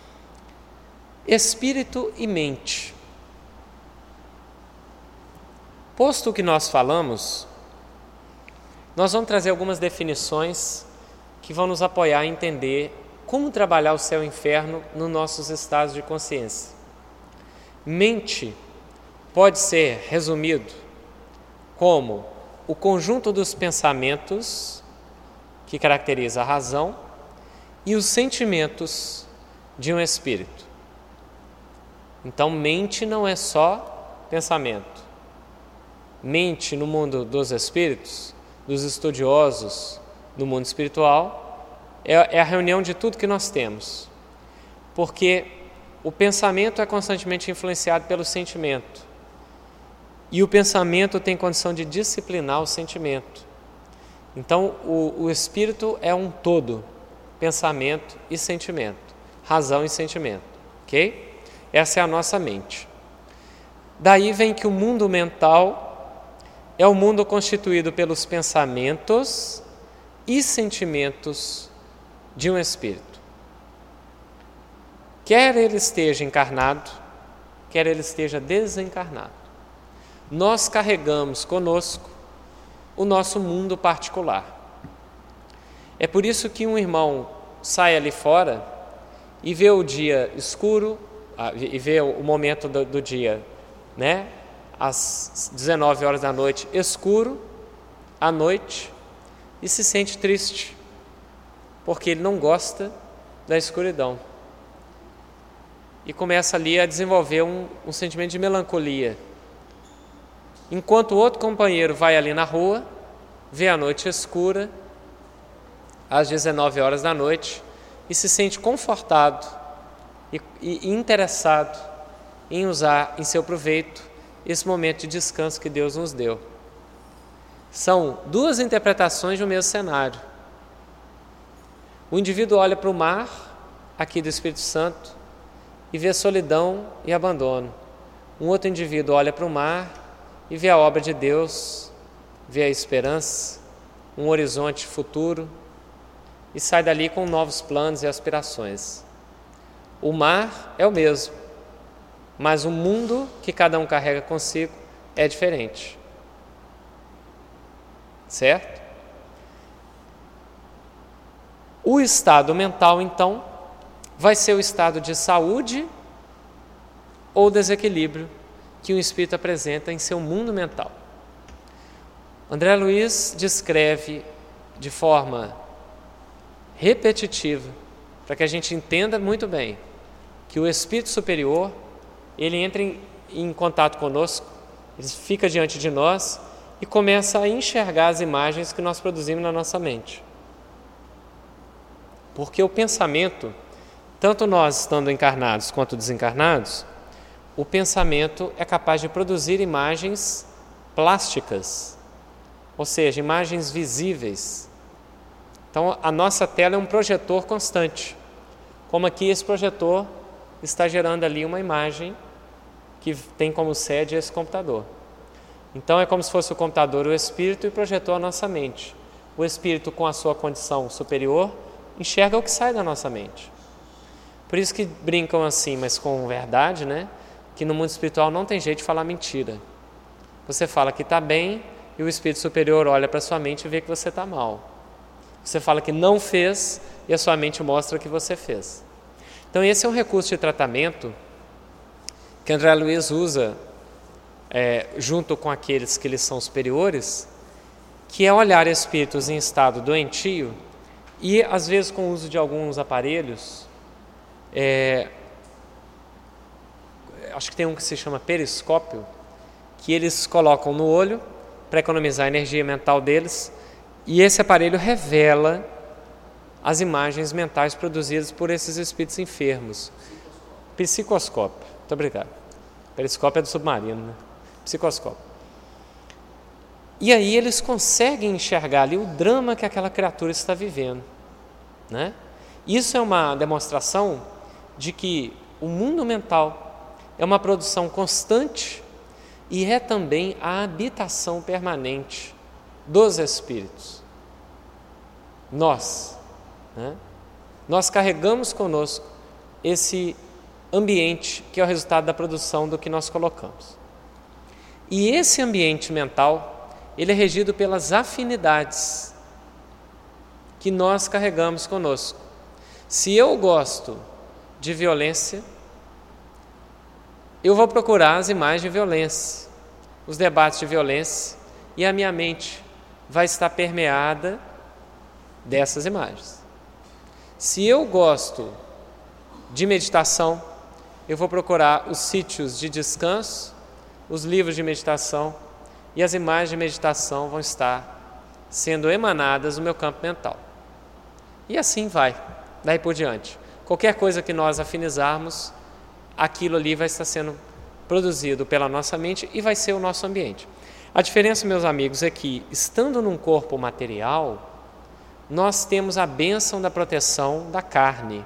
Espírito e mente. posto o que nós falamos, nós vamos trazer algumas definições que vão nos apoiar a entender como trabalhar o céu e o inferno nos nossos estados de consciência. Mente pode ser resumido como o conjunto dos pensamentos que caracteriza a razão e os sentimentos de um espírito. Então, mente não é só pensamento. Mente no mundo dos espíritos, dos estudiosos no mundo espiritual, é, é a reunião de tudo que nós temos. Porque o pensamento é constantemente influenciado pelo sentimento. E o pensamento tem condição de disciplinar o sentimento. Então, o, o espírito é um todo, pensamento e sentimento, razão e sentimento, ok? Essa é a nossa mente. Daí vem que o mundo mental é o mundo constituído pelos pensamentos e sentimentos de um espírito. Quer ele esteja encarnado, quer ele esteja desencarnado. Nós carregamos conosco o nosso mundo particular. É por isso que um irmão sai ali fora e vê o dia escuro, e vê o momento do, do dia, né? Às dezenove horas da noite, escuro, à noite, e se sente triste, porque ele não gosta da escuridão. E começa ali a desenvolver um, um sentimento de melancolia. Enquanto o outro companheiro vai ali na rua, vê a noite escura, às dezenove horas da noite, e se sente confortado e, e interessado em usar em seu proveito esse momento de descanso que Deus nos deu. São duas interpretações de um mesmo cenário. O indivíduo olha para o mar, aqui do Espírito Santo, e vê solidão e abandono. Um outro indivíduo olha para o mar e vê a obra de Deus, vê a esperança, um horizonte futuro, e sai dali com novos planos e aspirações. O mar é o mesmo, mas o mundo que cada um carrega consigo é diferente. Certo? O estado mental, então, vai ser o estado de saúde ou desequilíbrio que o espírito apresenta em seu mundo mental. André Luiz descreve de forma repetitiva, para que a gente entenda muito bem, que o espírito superior, ele entra em, em contato conosco, ele fica diante de nós e começa a enxergar as imagens que nós produzimos na nossa mente. Porque o pensamento, tanto nós estando encarnados quanto desencarnados, o pensamento é capaz de produzir imagens plásticas, ou seja, imagens visíveis. Então, a nossa tela é um projetor constante, como aqui esse projetor está gerando ali uma imagem que tem como sede esse computador. Então, é como se fosse o computador, o espírito, e projetou a nossa mente. O espírito, com a sua condição superior, enxerga o que sai da nossa mente. Por isso que brincam assim, mas com verdade, né? Que no mundo espiritual não tem jeito de falar mentira. Você fala que está bem e o espírito superior olha para a sua mente e vê que você está mal. Você fala que não fez e a sua mente mostra que você fez. Então esse é um recurso de tratamento que André Luiz usa é, junto com aqueles que lhes são superiores, que é olhar espíritos em estado doentio e às vezes com o uso de alguns aparelhos, é, acho que tem um que se chama periscópio, que eles colocam no olho para economizar a energia mental deles, e esse aparelho revela as imagens mentais produzidas por esses espíritos enfermos. Psicoscópio, muito obrigado. Periscópio é do submarino, né? Psicoscópio. E aí eles conseguem enxergar ali o drama que aquela criatura está vivendo, né? Isso é uma demonstração de que o mundo mental é uma produção constante e é também a habitação permanente dos espíritos. Nós, né? Nós carregamos conosco esse ambiente que é o resultado da produção do que nós colocamos. E esse ambiente mental, ele é regido pelas afinidades que nós carregamos conosco. Se eu gosto de violência, eu vou procurar as imagens de violência, os debates de violência, e a minha mente vai estar permeada dessas imagens. Se eu gosto de meditação, eu vou procurar os sítios de descanso, os livros de meditação, e as imagens de meditação vão estar sendo emanadas no meu campo mental. E assim vai, daí por diante. Qualquer coisa que nós afinizarmos, aquilo ali vai estar sendo produzido pela nossa mente e vai ser o nosso ambiente. A diferença, meus amigos, é que, estando num corpo material, nós temos a bênção da proteção da carne.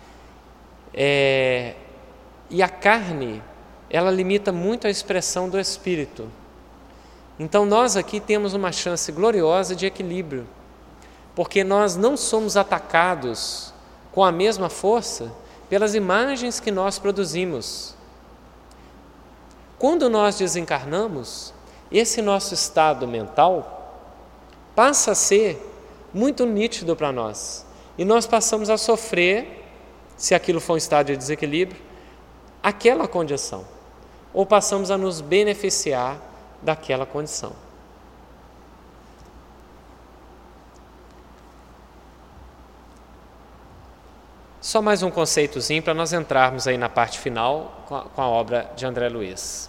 É, e a carne, ela limita muito a expressão do espírito. Então nós aqui temos uma chance gloriosa de equilíbrio, porque nós não somos atacados com a mesma força pelas imagens que nós produzimos. Quando nós desencarnamos, esse nosso estado mental passa a ser muito nítido para nós, e nós passamos a sofrer, se aquilo for um estado de desequilíbrio, aquela condição, ou passamos a nos beneficiar daquela condição. Só mais um conceitozinho para nós entrarmos aí na parte final com a, com a obra de André Luiz.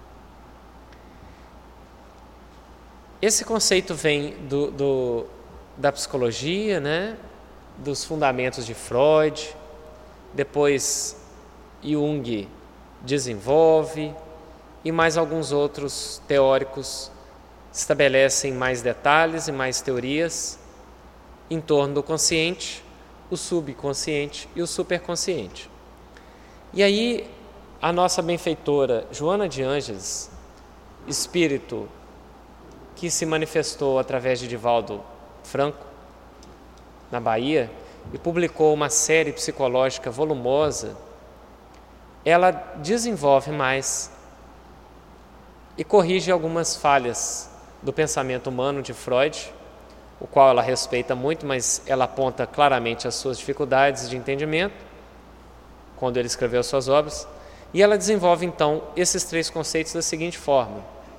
Esse conceito vem do, do, da psicologia, né? Dos fundamentos de Freud, depois Jung desenvolve, e mais alguns outros teóricos estabelecem mais detalhes e mais teorias em torno do consciente, o subconsciente e o superconsciente. E aí, a nossa benfeitora Joana de Ângeles, espírito que se manifestou através de Divaldo Franco, na Bahia, e publicou uma série psicológica volumosa, ela desenvolve mais e corrige algumas falhas do pensamento humano de Freud, o qual ela respeita muito, mas ela aponta claramente as suas dificuldades de entendimento quando ele escreveu suas obras, e ela desenvolve então esses três conceitos da seguinte forma: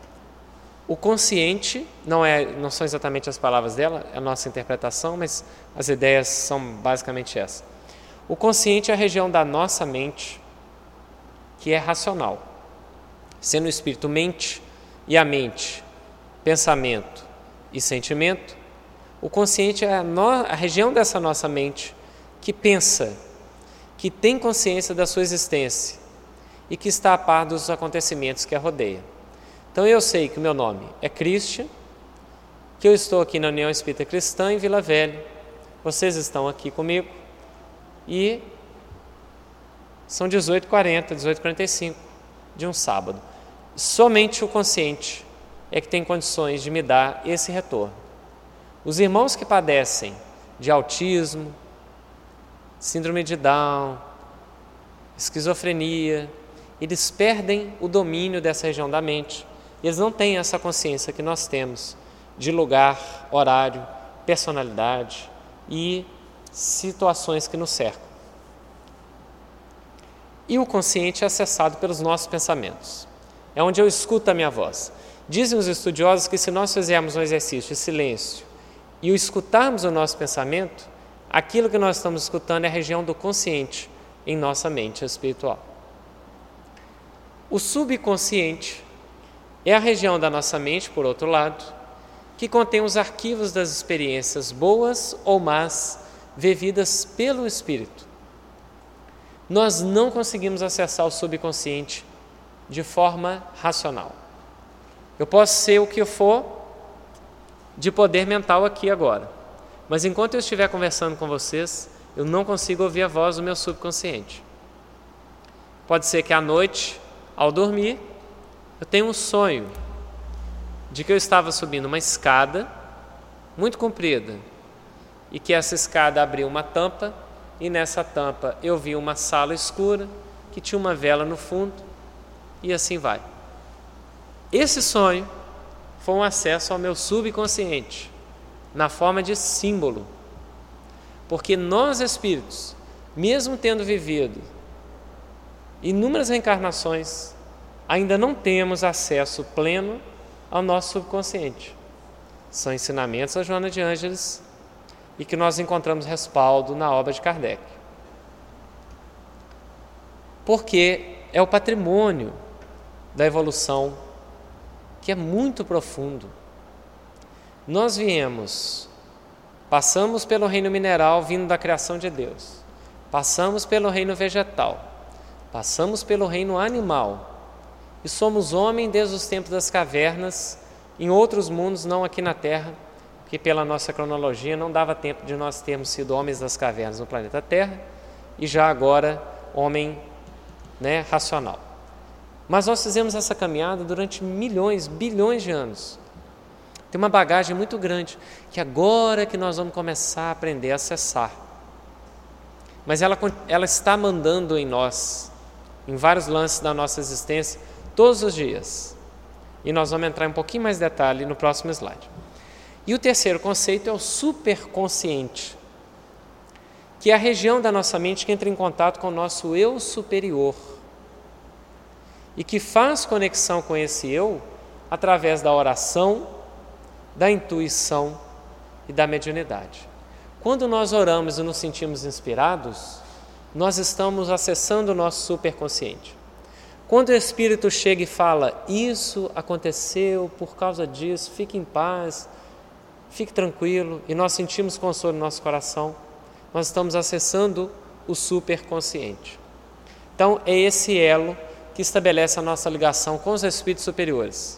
o consciente, não, é, não são exatamente as palavras dela, é a nossa interpretação, mas as ideias são basicamente essas. O consciente é a região da nossa mente que é racional, sendo o espírito mente e a mente pensamento e sentimento. O consciente é a, no, a região dessa nossa mente que pensa, que tem consciência da sua existência e que está a par dos acontecimentos que a rodeia. Então eu sei que o meu nome é Christian, que eu estou aqui na União Espírita Cristã em Vila Velha, vocês estão aqui comigo e são dezoito e quarenta, dezoito e quarenta e cinco de um sábado. Somente o consciente é que tem condições de me dar esse retorno. Os irmãos que padecem de autismo, síndrome de Down, esquizofrenia, eles perdem o domínio dessa região da mente. Eles não têm essa consciência que nós temos de lugar, horário, personalidade e situações que nos cercam. E o consciente é acessado pelos nossos pensamentos. É onde eu escuto a minha voz. Dizem os estudiosos que se nós fizermos um exercício de silêncio e o escutarmos o nosso pensamento, aquilo que nós estamos escutando é a região do consciente em nossa mente espiritual. O subconsciente é a região da nossa mente, por outro lado, que contém os arquivos das experiências boas ou más vividas pelo espírito. Nós não conseguimos acessar o subconsciente de forma racional. Eu posso ser o que eu for de poder mental aqui agora, mas enquanto eu estiver conversando com vocês, eu não consigo ouvir a voz do meu subconsciente. Pode ser que à noite, ao dormir, eu tenha um sonho de que eu estava subindo uma escada muito comprida e que essa escada abriu uma tampa e nessa tampa eu vi uma sala escura que tinha uma vela no fundo e assim vai. Esse sonho foi um acesso ao meu subconsciente, na forma de símbolo. Porque nós, espíritos, mesmo tendo vivido inúmeras reencarnações, ainda não temos acesso pleno ao nosso subconsciente. São ensinamentos da Joana de Ângeles e que nós encontramos respaldo na obra de Kardec. Porque é o patrimônio da evolução que é muito profundo. Nós viemos, passamos pelo reino mineral vindo da criação de Deus, passamos pelo reino vegetal, passamos pelo reino animal e somos homem desde os tempos das cavernas, em outros mundos, não aqui na Terra, que pela nossa cronologia não dava tempo de nós termos sido homens das cavernas no planeta Terra e já agora homem, né, racional. Mas nós fizemos essa caminhada durante milhões, bilhões de anos. Tem uma bagagem muito grande que agora que nós vamos começar a aprender a acessar. Mas ela, ela está mandando em nós, em vários lances da nossa existência, todos os dias. E nós vamos entrar em um pouquinho mais de detalhe no próximo slide. E o terceiro conceito é o superconsciente, que é a região da nossa mente que entra em contato com o nosso eu superior e que faz conexão com esse eu através da oração, da intuição e da mediunidade. Quando nós oramos e nos sentimos inspirados, nós estamos acessando o nosso superconsciente. Quando o Espírito chega e fala, isso aconteceu por causa disso, fique em paz, fique tranquilo, e nós sentimos consolo no nosso coração, nós estamos acessando o superconsciente. Então, é esse elo que estabelece a nossa ligação com os espíritos superiores.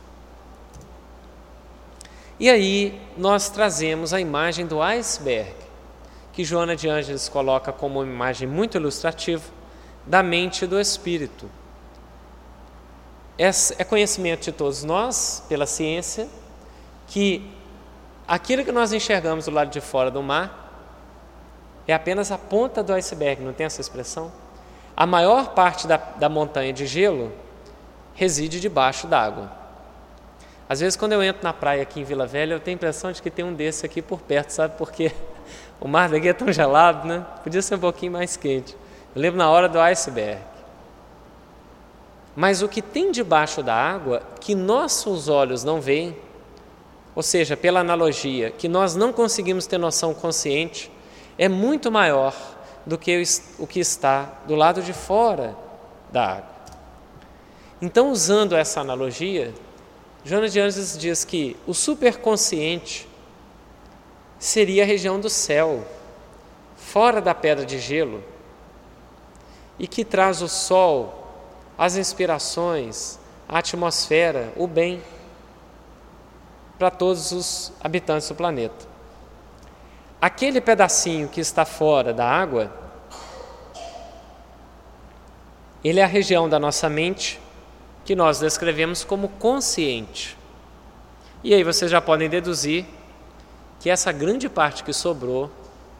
E aí, nós trazemos a imagem do iceberg, que Joana de Ângeles coloca como uma imagem muito ilustrativa da mente do espírito. É conhecimento de todos nós, pela ciência, que aquilo que nós enxergamos do lado de fora do mar é apenas a ponta do iceberg, não tem essa expressão? A maior parte da, da montanha de gelo reside debaixo d'água. Às vezes, quando eu entro na praia aqui em Vila Velha, eu tenho a impressão de que tem um desse aqui por perto, sabe? Porque o mar daqui é tão gelado, né? Podia ser um pouquinho mais quente. Eu lembro na hora do iceberg. Mas o que tem debaixo da água, que nossos olhos não veem, ou seja, pela analogia, que nós não conseguimos ter noção consciente, é muito maior do que o que está do lado de fora da água. Então, usando essa analogia, Joana de Ângeles diz que o superconsciente seria a região do céu, fora da pedra de gelo, e que traz o sol, as inspirações, a atmosfera, o bem para todos os habitantes do planeta. Aquele pedacinho que está fora da água, ele é a região da nossa mente que nós descrevemos como consciente. E aí vocês já podem deduzir que essa grande parte que sobrou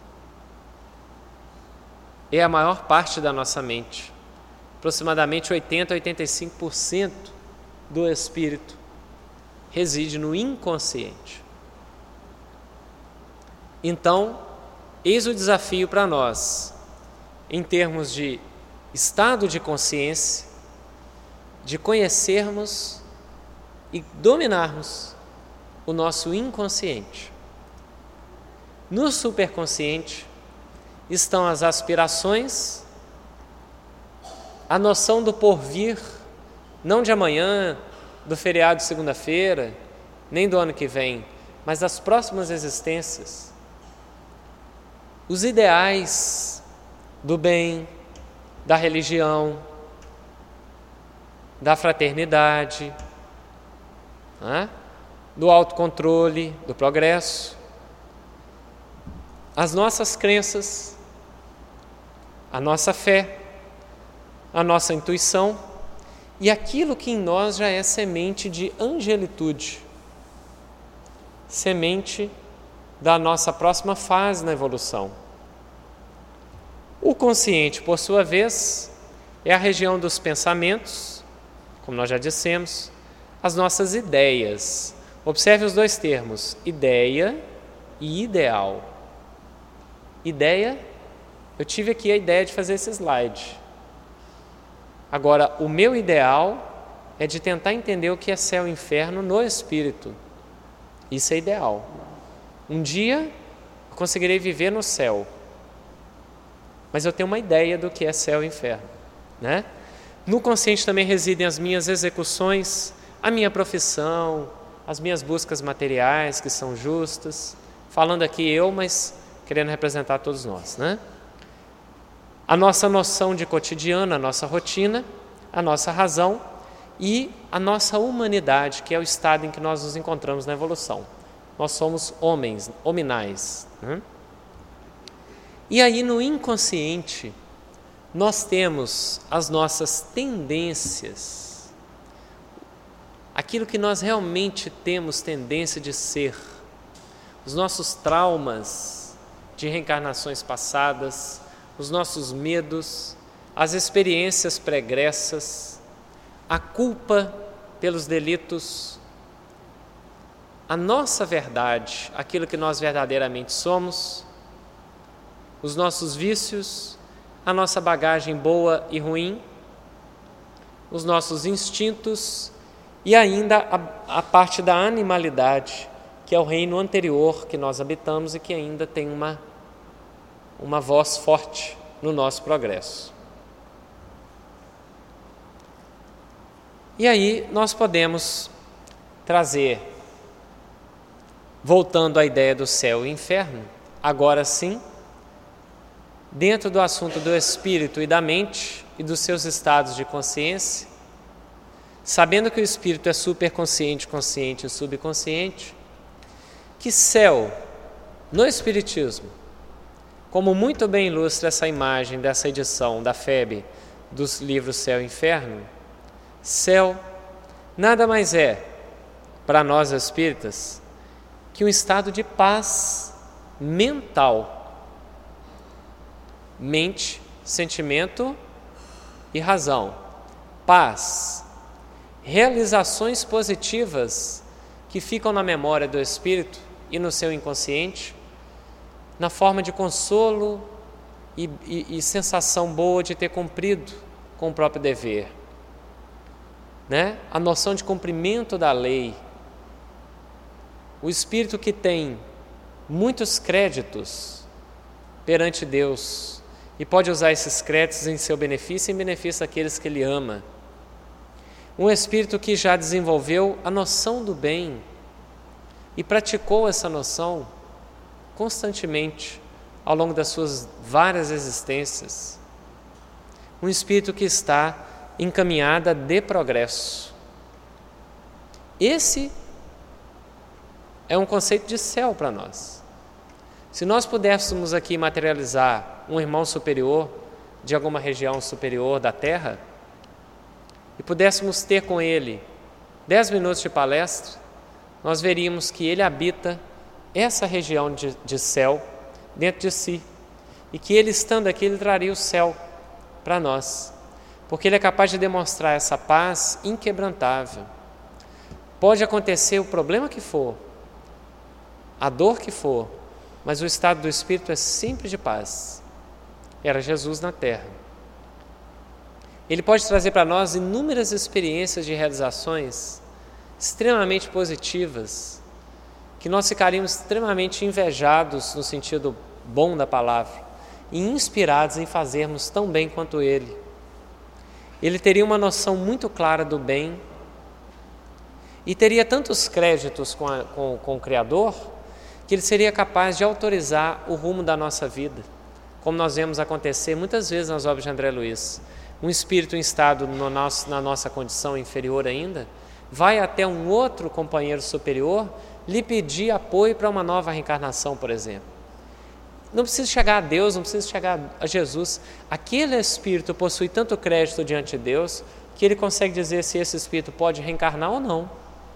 é a maior parte da nossa mente. Aproximadamente oitenta a oitenta e cinco por cento do espírito reside no inconsciente. Então, eis o desafio para nós, em termos de estado de consciência, de conhecermos e dominarmos o nosso inconsciente. No superconsciente estão as aspirações, a noção do porvir, não de amanhã, do feriado de segunda-feira, nem do ano que vem, mas das próximas existências. Os ideais do bem, da religião, da fraternidade, né? Do autocontrole, do progresso, as nossas crenças, a nossa fé, a nossa intuição e aquilo que em nós já é semente de angelitude, semente da nossa próxima fase na evolução. O consciente, por sua vez, é a região dos pensamentos, como nós já dissemos, as nossas ideias. Observe os dois termos, ideia e ideal. Ideia, eu tive aqui a ideia de fazer esse slide. Agora, o meu ideal é de tentar entender o que é céu e inferno no espírito. Isso é ideal. Um dia eu conseguirei viver no céu, mas eu tenho uma ideia do que é céu e inferno, né? No consciente também residem as minhas execuções, a minha profissão, as minhas buscas materiais que são justas. Falando aqui eu, mas querendo representar todos nós, né? A nossa noção de cotidiano, a nossa rotina, a nossa razão e a nossa humanidade, que é o estado em que nós nos encontramos na evolução. Nós somos homens, hominais, né? E aí no inconsciente, nós temos as nossas tendências, aquilo que nós realmente temos tendência de ser, os nossos traumas de reencarnações passadas, os nossos medos, as experiências pregressas, a culpa pelos delitos, a nossa verdade, aquilo que nós verdadeiramente somos, os nossos vícios, a nossa bagagem boa e ruim, os nossos instintos e ainda a, a parte da animalidade, que é o reino anterior que nós habitamos e que ainda tem uma, uma voz forte no nosso progresso. E aí nós podemos trazer, voltando à ideia do céu e inferno, agora sim, dentro do assunto do espírito e da mente e dos seus estados de consciência, sabendo que o espírito é superconsciente, consciente e subconsciente, que céu, no espiritismo, como muito bem ilustra essa imagem dessa edição da F E B dos livros Céu e Inferno, céu nada mais é, para nós espíritas, que um estado de paz mental. Mente, sentimento e razão. Paz. Realizações positivas que ficam na memória do espírito e no seu inconsciente, na forma de consolo e, e, e sensação boa de ter cumprido com o próprio dever, né? A noção de cumprimento da lei. O espírito que tem muitos créditos perante Deus e pode usar esses créditos em seu benefício e em benefício daqueles que Ele ama. Um espírito que já desenvolveu a noção do bem e praticou essa noção constantemente ao longo das suas várias existências. Um espírito que está encaminhada de progresso. Esse é um conceito de céu para nós. Se nós pudéssemos aqui materializar um irmão superior de alguma região superior da Terra e pudéssemos ter com ele dez minutos de palestra, nós veríamos que ele habita essa região de, de céu dentro de si e que ele estando aqui, ele traria o céu para nós, porque ele é capaz de demonstrar essa paz inquebrantável. Pode acontecer o problema que for, a dor que for, mas o estado do espírito é sempre de paz. Era Jesus na Terra. Ele pode trazer para nós inúmeras experiências de realizações extremamente positivas, que nós ficaríamos extremamente invejados no sentido bom da palavra e inspirados em fazermos tão bem quanto Ele. Ele teria uma noção muito clara do bem e teria tantos créditos com, a, com, com o Criador que ele seria capaz de autorizar o rumo da nossa vida, como nós vemos acontecer muitas vezes nas obras de André Luiz. Um espírito em estado no nosso, na nossa condição inferior ainda, vai até um outro companheiro superior lhe pedir apoio para uma nova reencarnação, por exemplo. Não precisa chegar a Deus, não precisa chegar a Jesus. Aquele espírito possui tanto crédito diante de Deus que ele consegue dizer se esse espírito pode reencarnar ou não.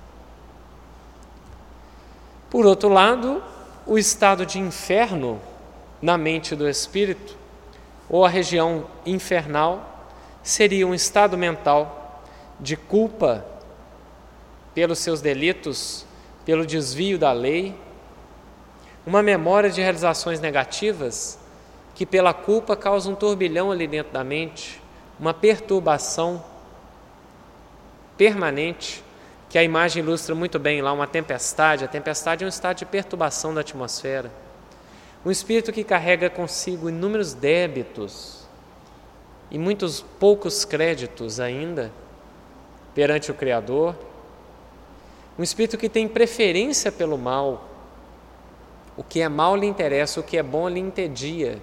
Por outro lado, o estado de inferno na mente do espírito, ou a região infernal, seria um estado mental de culpa pelos seus delitos, pelo desvio da lei, uma memória de realizações negativas que pela culpa causa um turbilhão ali dentro da mente, uma perturbação permanente, que a imagem ilustra muito bem lá, uma tempestade. A tempestade é um estado de perturbação da atmosfera. Um espírito que carrega consigo inúmeros débitos e muitos poucos créditos ainda perante o Criador. Um espírito que tem preferência pelo mal. O que é mal lhe interessa, o que é bom lhe entedia.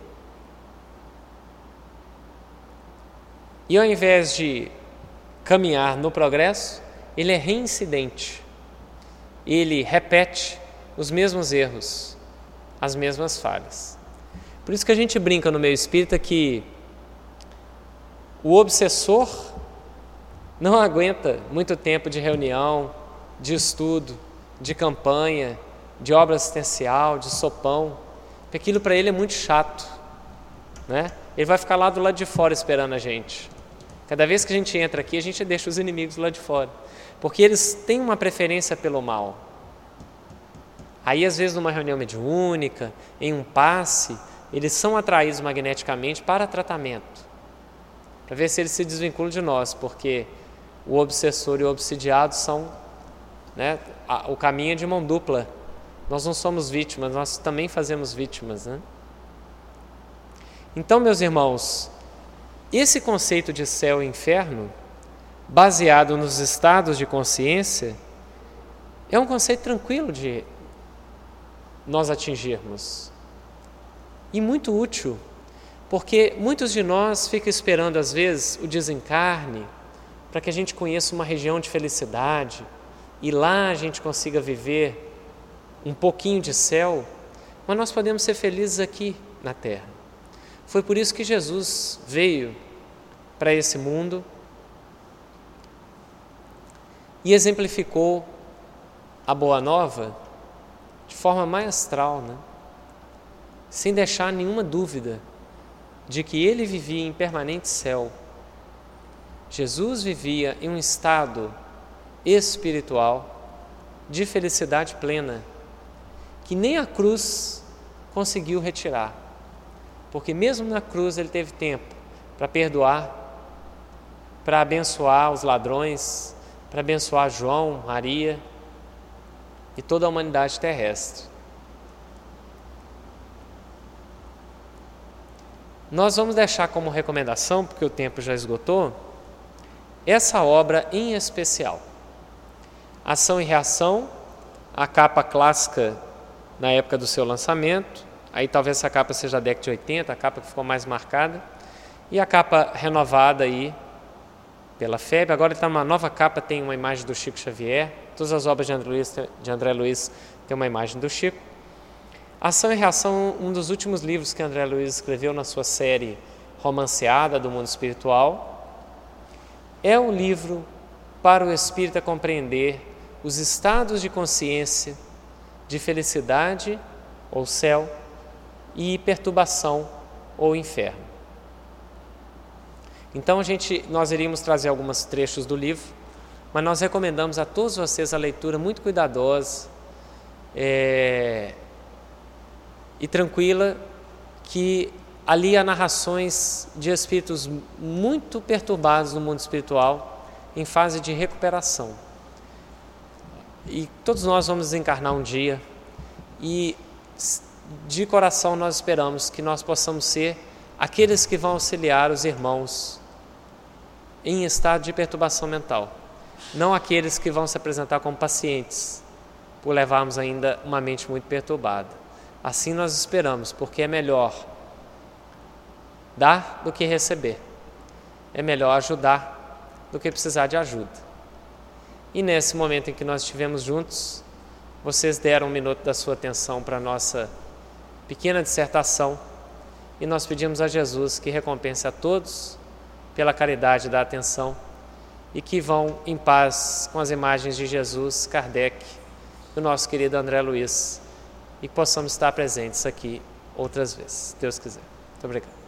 E ao invés de caminhar no progresso, ele é reincidente. Ele repete os mesmos erros, as mesmas falhas. Por isso que a gente brinca no meio espírita que o obsessor não aguenta muito tempo de reunião, de estudo, de campanha, de obra assistencial, de sopão, porque aquilo para ele é muito chato, né? Ele vai ficar lá do lado de fora esperando a gente. Cada vez que a gente entra aqui, a gente deixa os inimigos lá de fora, porque eles têm uma preferência pelo mal. Aí, às vezes, numa reunião mediúnica, em um passe, eles são atraídos magneticamente para tratamento, para ver se eles se desvinculam de nós, porque o obsessor e o obsidiado são, né, o caminho é de mão dupla. Nós não somos vítimas, nós também fazemos vítimas, né? Então, meus irmãos, esse conceito de céu e inferno, baseado nos estados de consciência, é um conceito tranquilo de nós atingirmos e muito útil, porque muitos de nós ficam esperando às vezes o desencarne para que a gente conheça uma região de felicidade e lá a gente consiga viver um pouquinho de céu, mas nós podemos ser felizes aqui na Terra. Foi por isso que Jesus veio para esse mundo e exemplificou a Boa Nova de forma maestral, né? Sem deixar nenhuma dúvida de que ele vivia em permanente céu. Jesus vivia em um estado espiritual de felicidade plena, que nem a cruz conseguiu retirar, porque mesmo na cruz ele teve tempo para perdoar, para abençoar os ladrões, para abençoar João, Maria e toda a humanidade terrestre. Nós vamos deixar como recomendação, porque o tempo já esgotou, essa obra em especial, Ação e Reação, a capa clássica na época do seu lançamento, aí talvez essa capa seja a década de oitenta, a capa que ficou mais marcada, e a capa renovada aí pela F E B, agora está numa nova capa, tem uma imagem do Chico Xavier, todas as obras de André Luiz, de André Luiz tem uma imagem do Chico. Ação e Reação, um dos últimos livros que André Luiz escreveu na sua série romanceada do mundo espiritual, é um livro para o espírita compreender os estados de consciência de felicidade ou céu e perturbação ou inferno. Então a gente, nós iríamos trazer alguns trechos do livro, mas nós recomendamos a todos vocês a leitura muito cuidadosa é, e tranquila, que ali há narrações de espíritos muito perturbados no mundo espiritual em fase de recuperação. E todos nós vamos desencarnar um dia e de coração nós esperamos que nós possamos ser aqueles que vão auxiliar os irmãos em estado de perturbação mental, não aqueles que vão se apresentar como pacientes por levarmos ainda uma mente muito perturbada. Assim nós esperamos, porque é melhor dar do que receber, é melhor ajudar do que precisar de ajuda. E nesse momento em que nós estivemos juntos, vocês deram um minuto da sua atenção para a nossa pequena dissertação, e nós pedimos a Jesus que recompense a todos pela caridade da atenção e que vão em paz com as imagens de Jesus, Kardec e o nosso querido André Luiz, e que possamos estar presentes aqui outras vezes, se Deus quiser. Muito obrigado.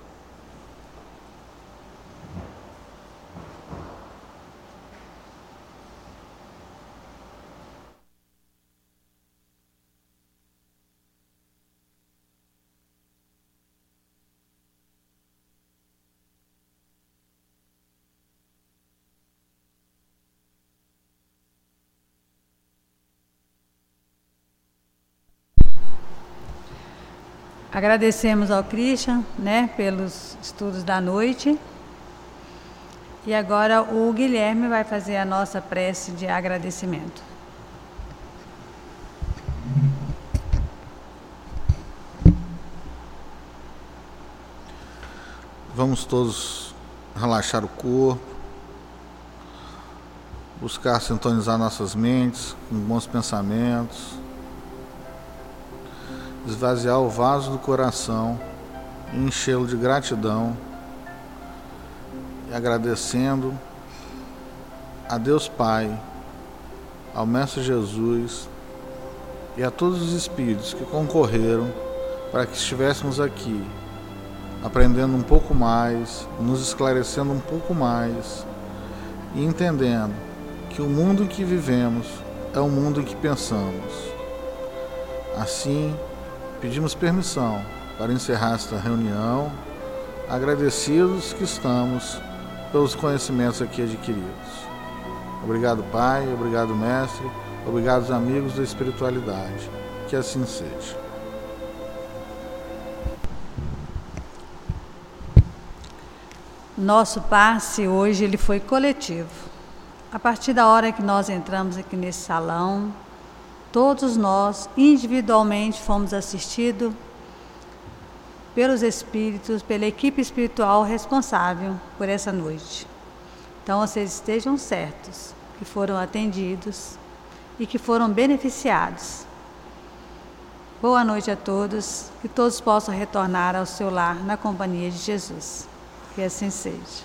Agradecemos ao Christian, né, pelos estudos da noite. E agora o Guilherme vai fazer a nossa prece de agradecimento. Vamos todos relaxar o corpo, buscar sintonizar nossas mentes com bons pensamentos, esvaziar o vaso do coração e enchê-lo de gratidão e agradecendo a Deus Pai, ao Mestre Jesus e a todos os espíritos que concorreram para que estivéssemos aqui, aprendendo um pouco mais, nos esclarecendo um pouco mais e entendendo que o mundo em que vivemos é o mundo em que pensamos. Assim, pedimos permissão para encerrar esta reunião, agradecidos que estamos pelos conhecimentos aqui adquiridos. Obrigado, Pai, obrigado, Mestre, obrigado, amigos da espiritualidade. Que assim seja. Nosso passe hoje ele foi coletivo. A partir da hora que nós entramos aqui nesse salão, todos nós individualmente fomos assistidos pelos espíritos, pela equipe espiritual responsável por essa noite. Então vocês estejam certos que foram atendidos e que foram beneficiados. Boa noite a todos, que todos possam retornar ao seu lar na companhia de Jesus. Que assim seja.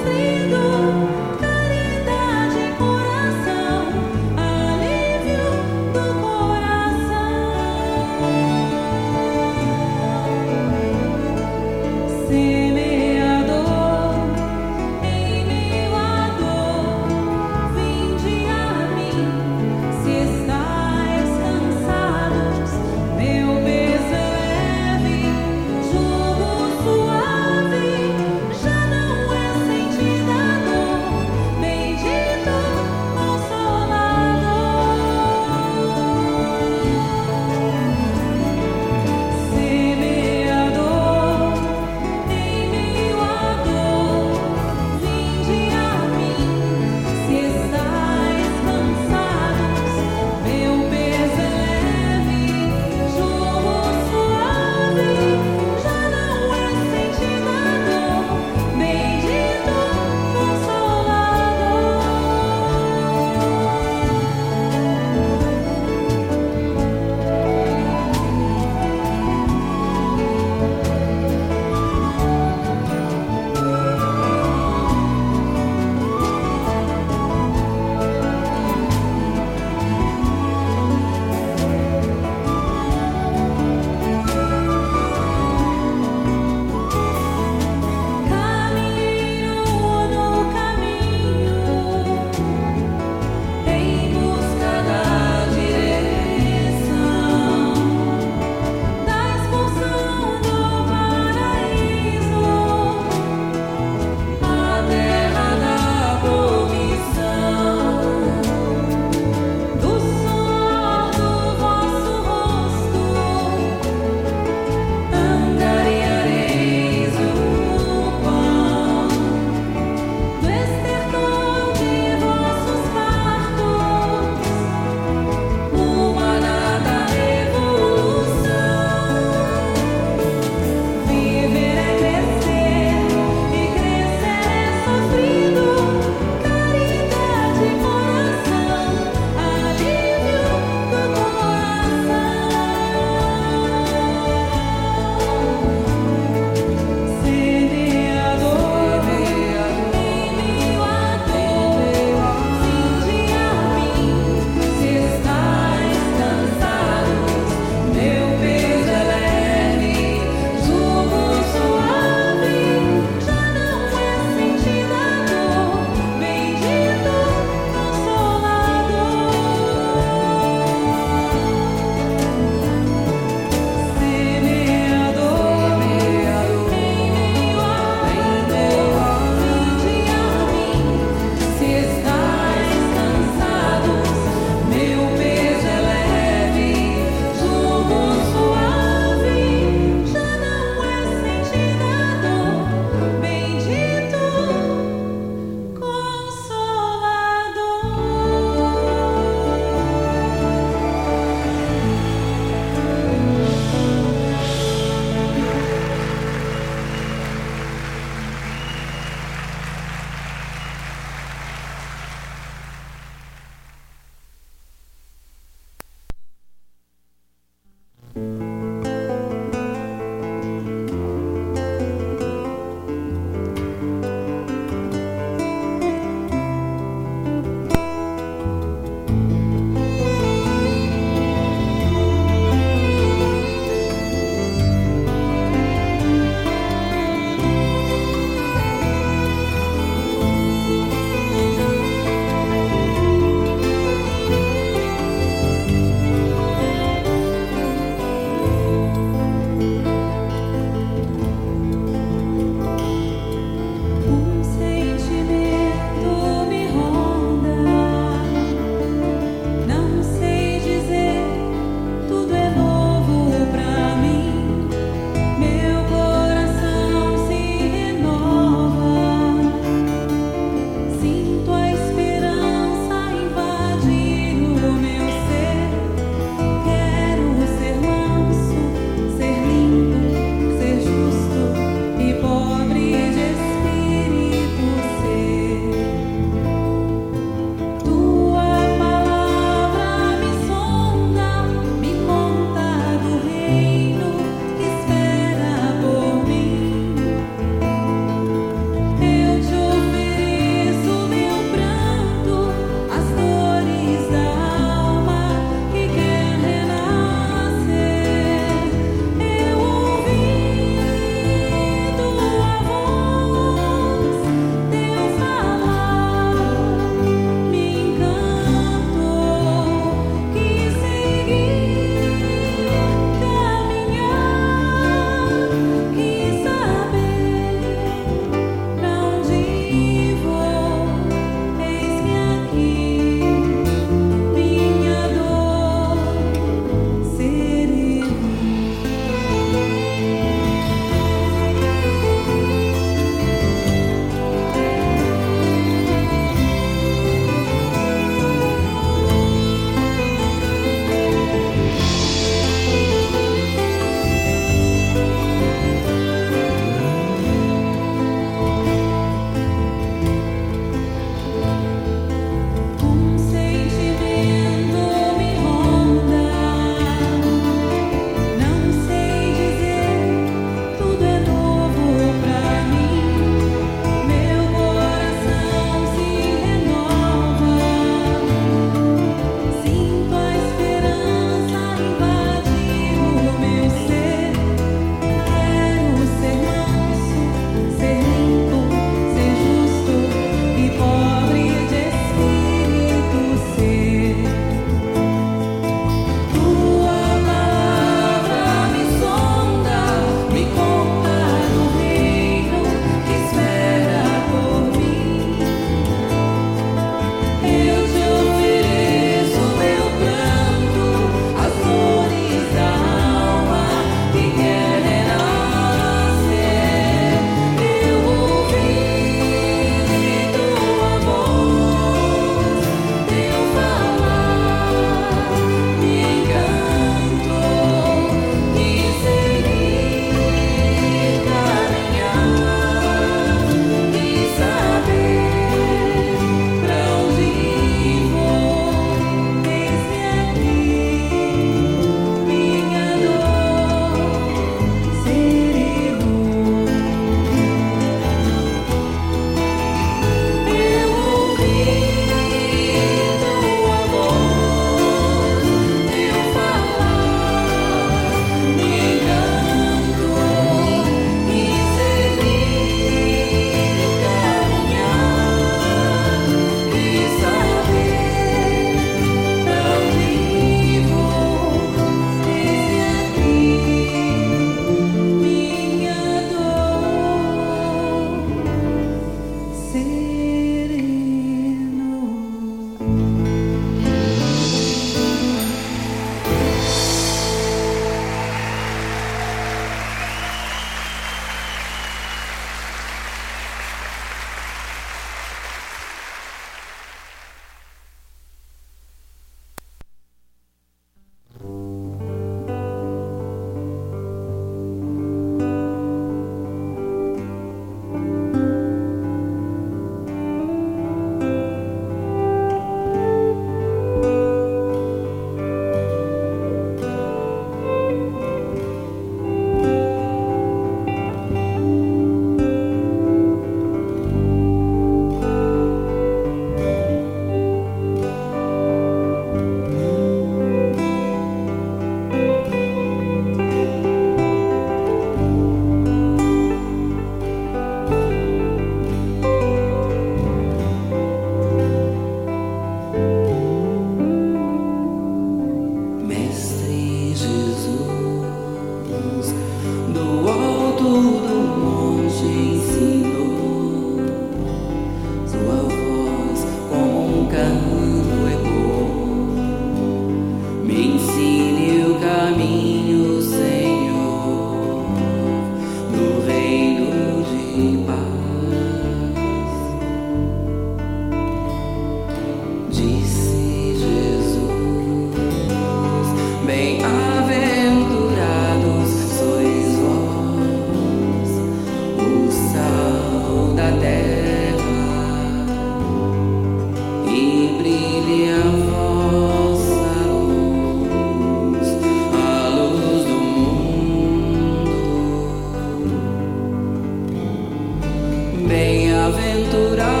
natural.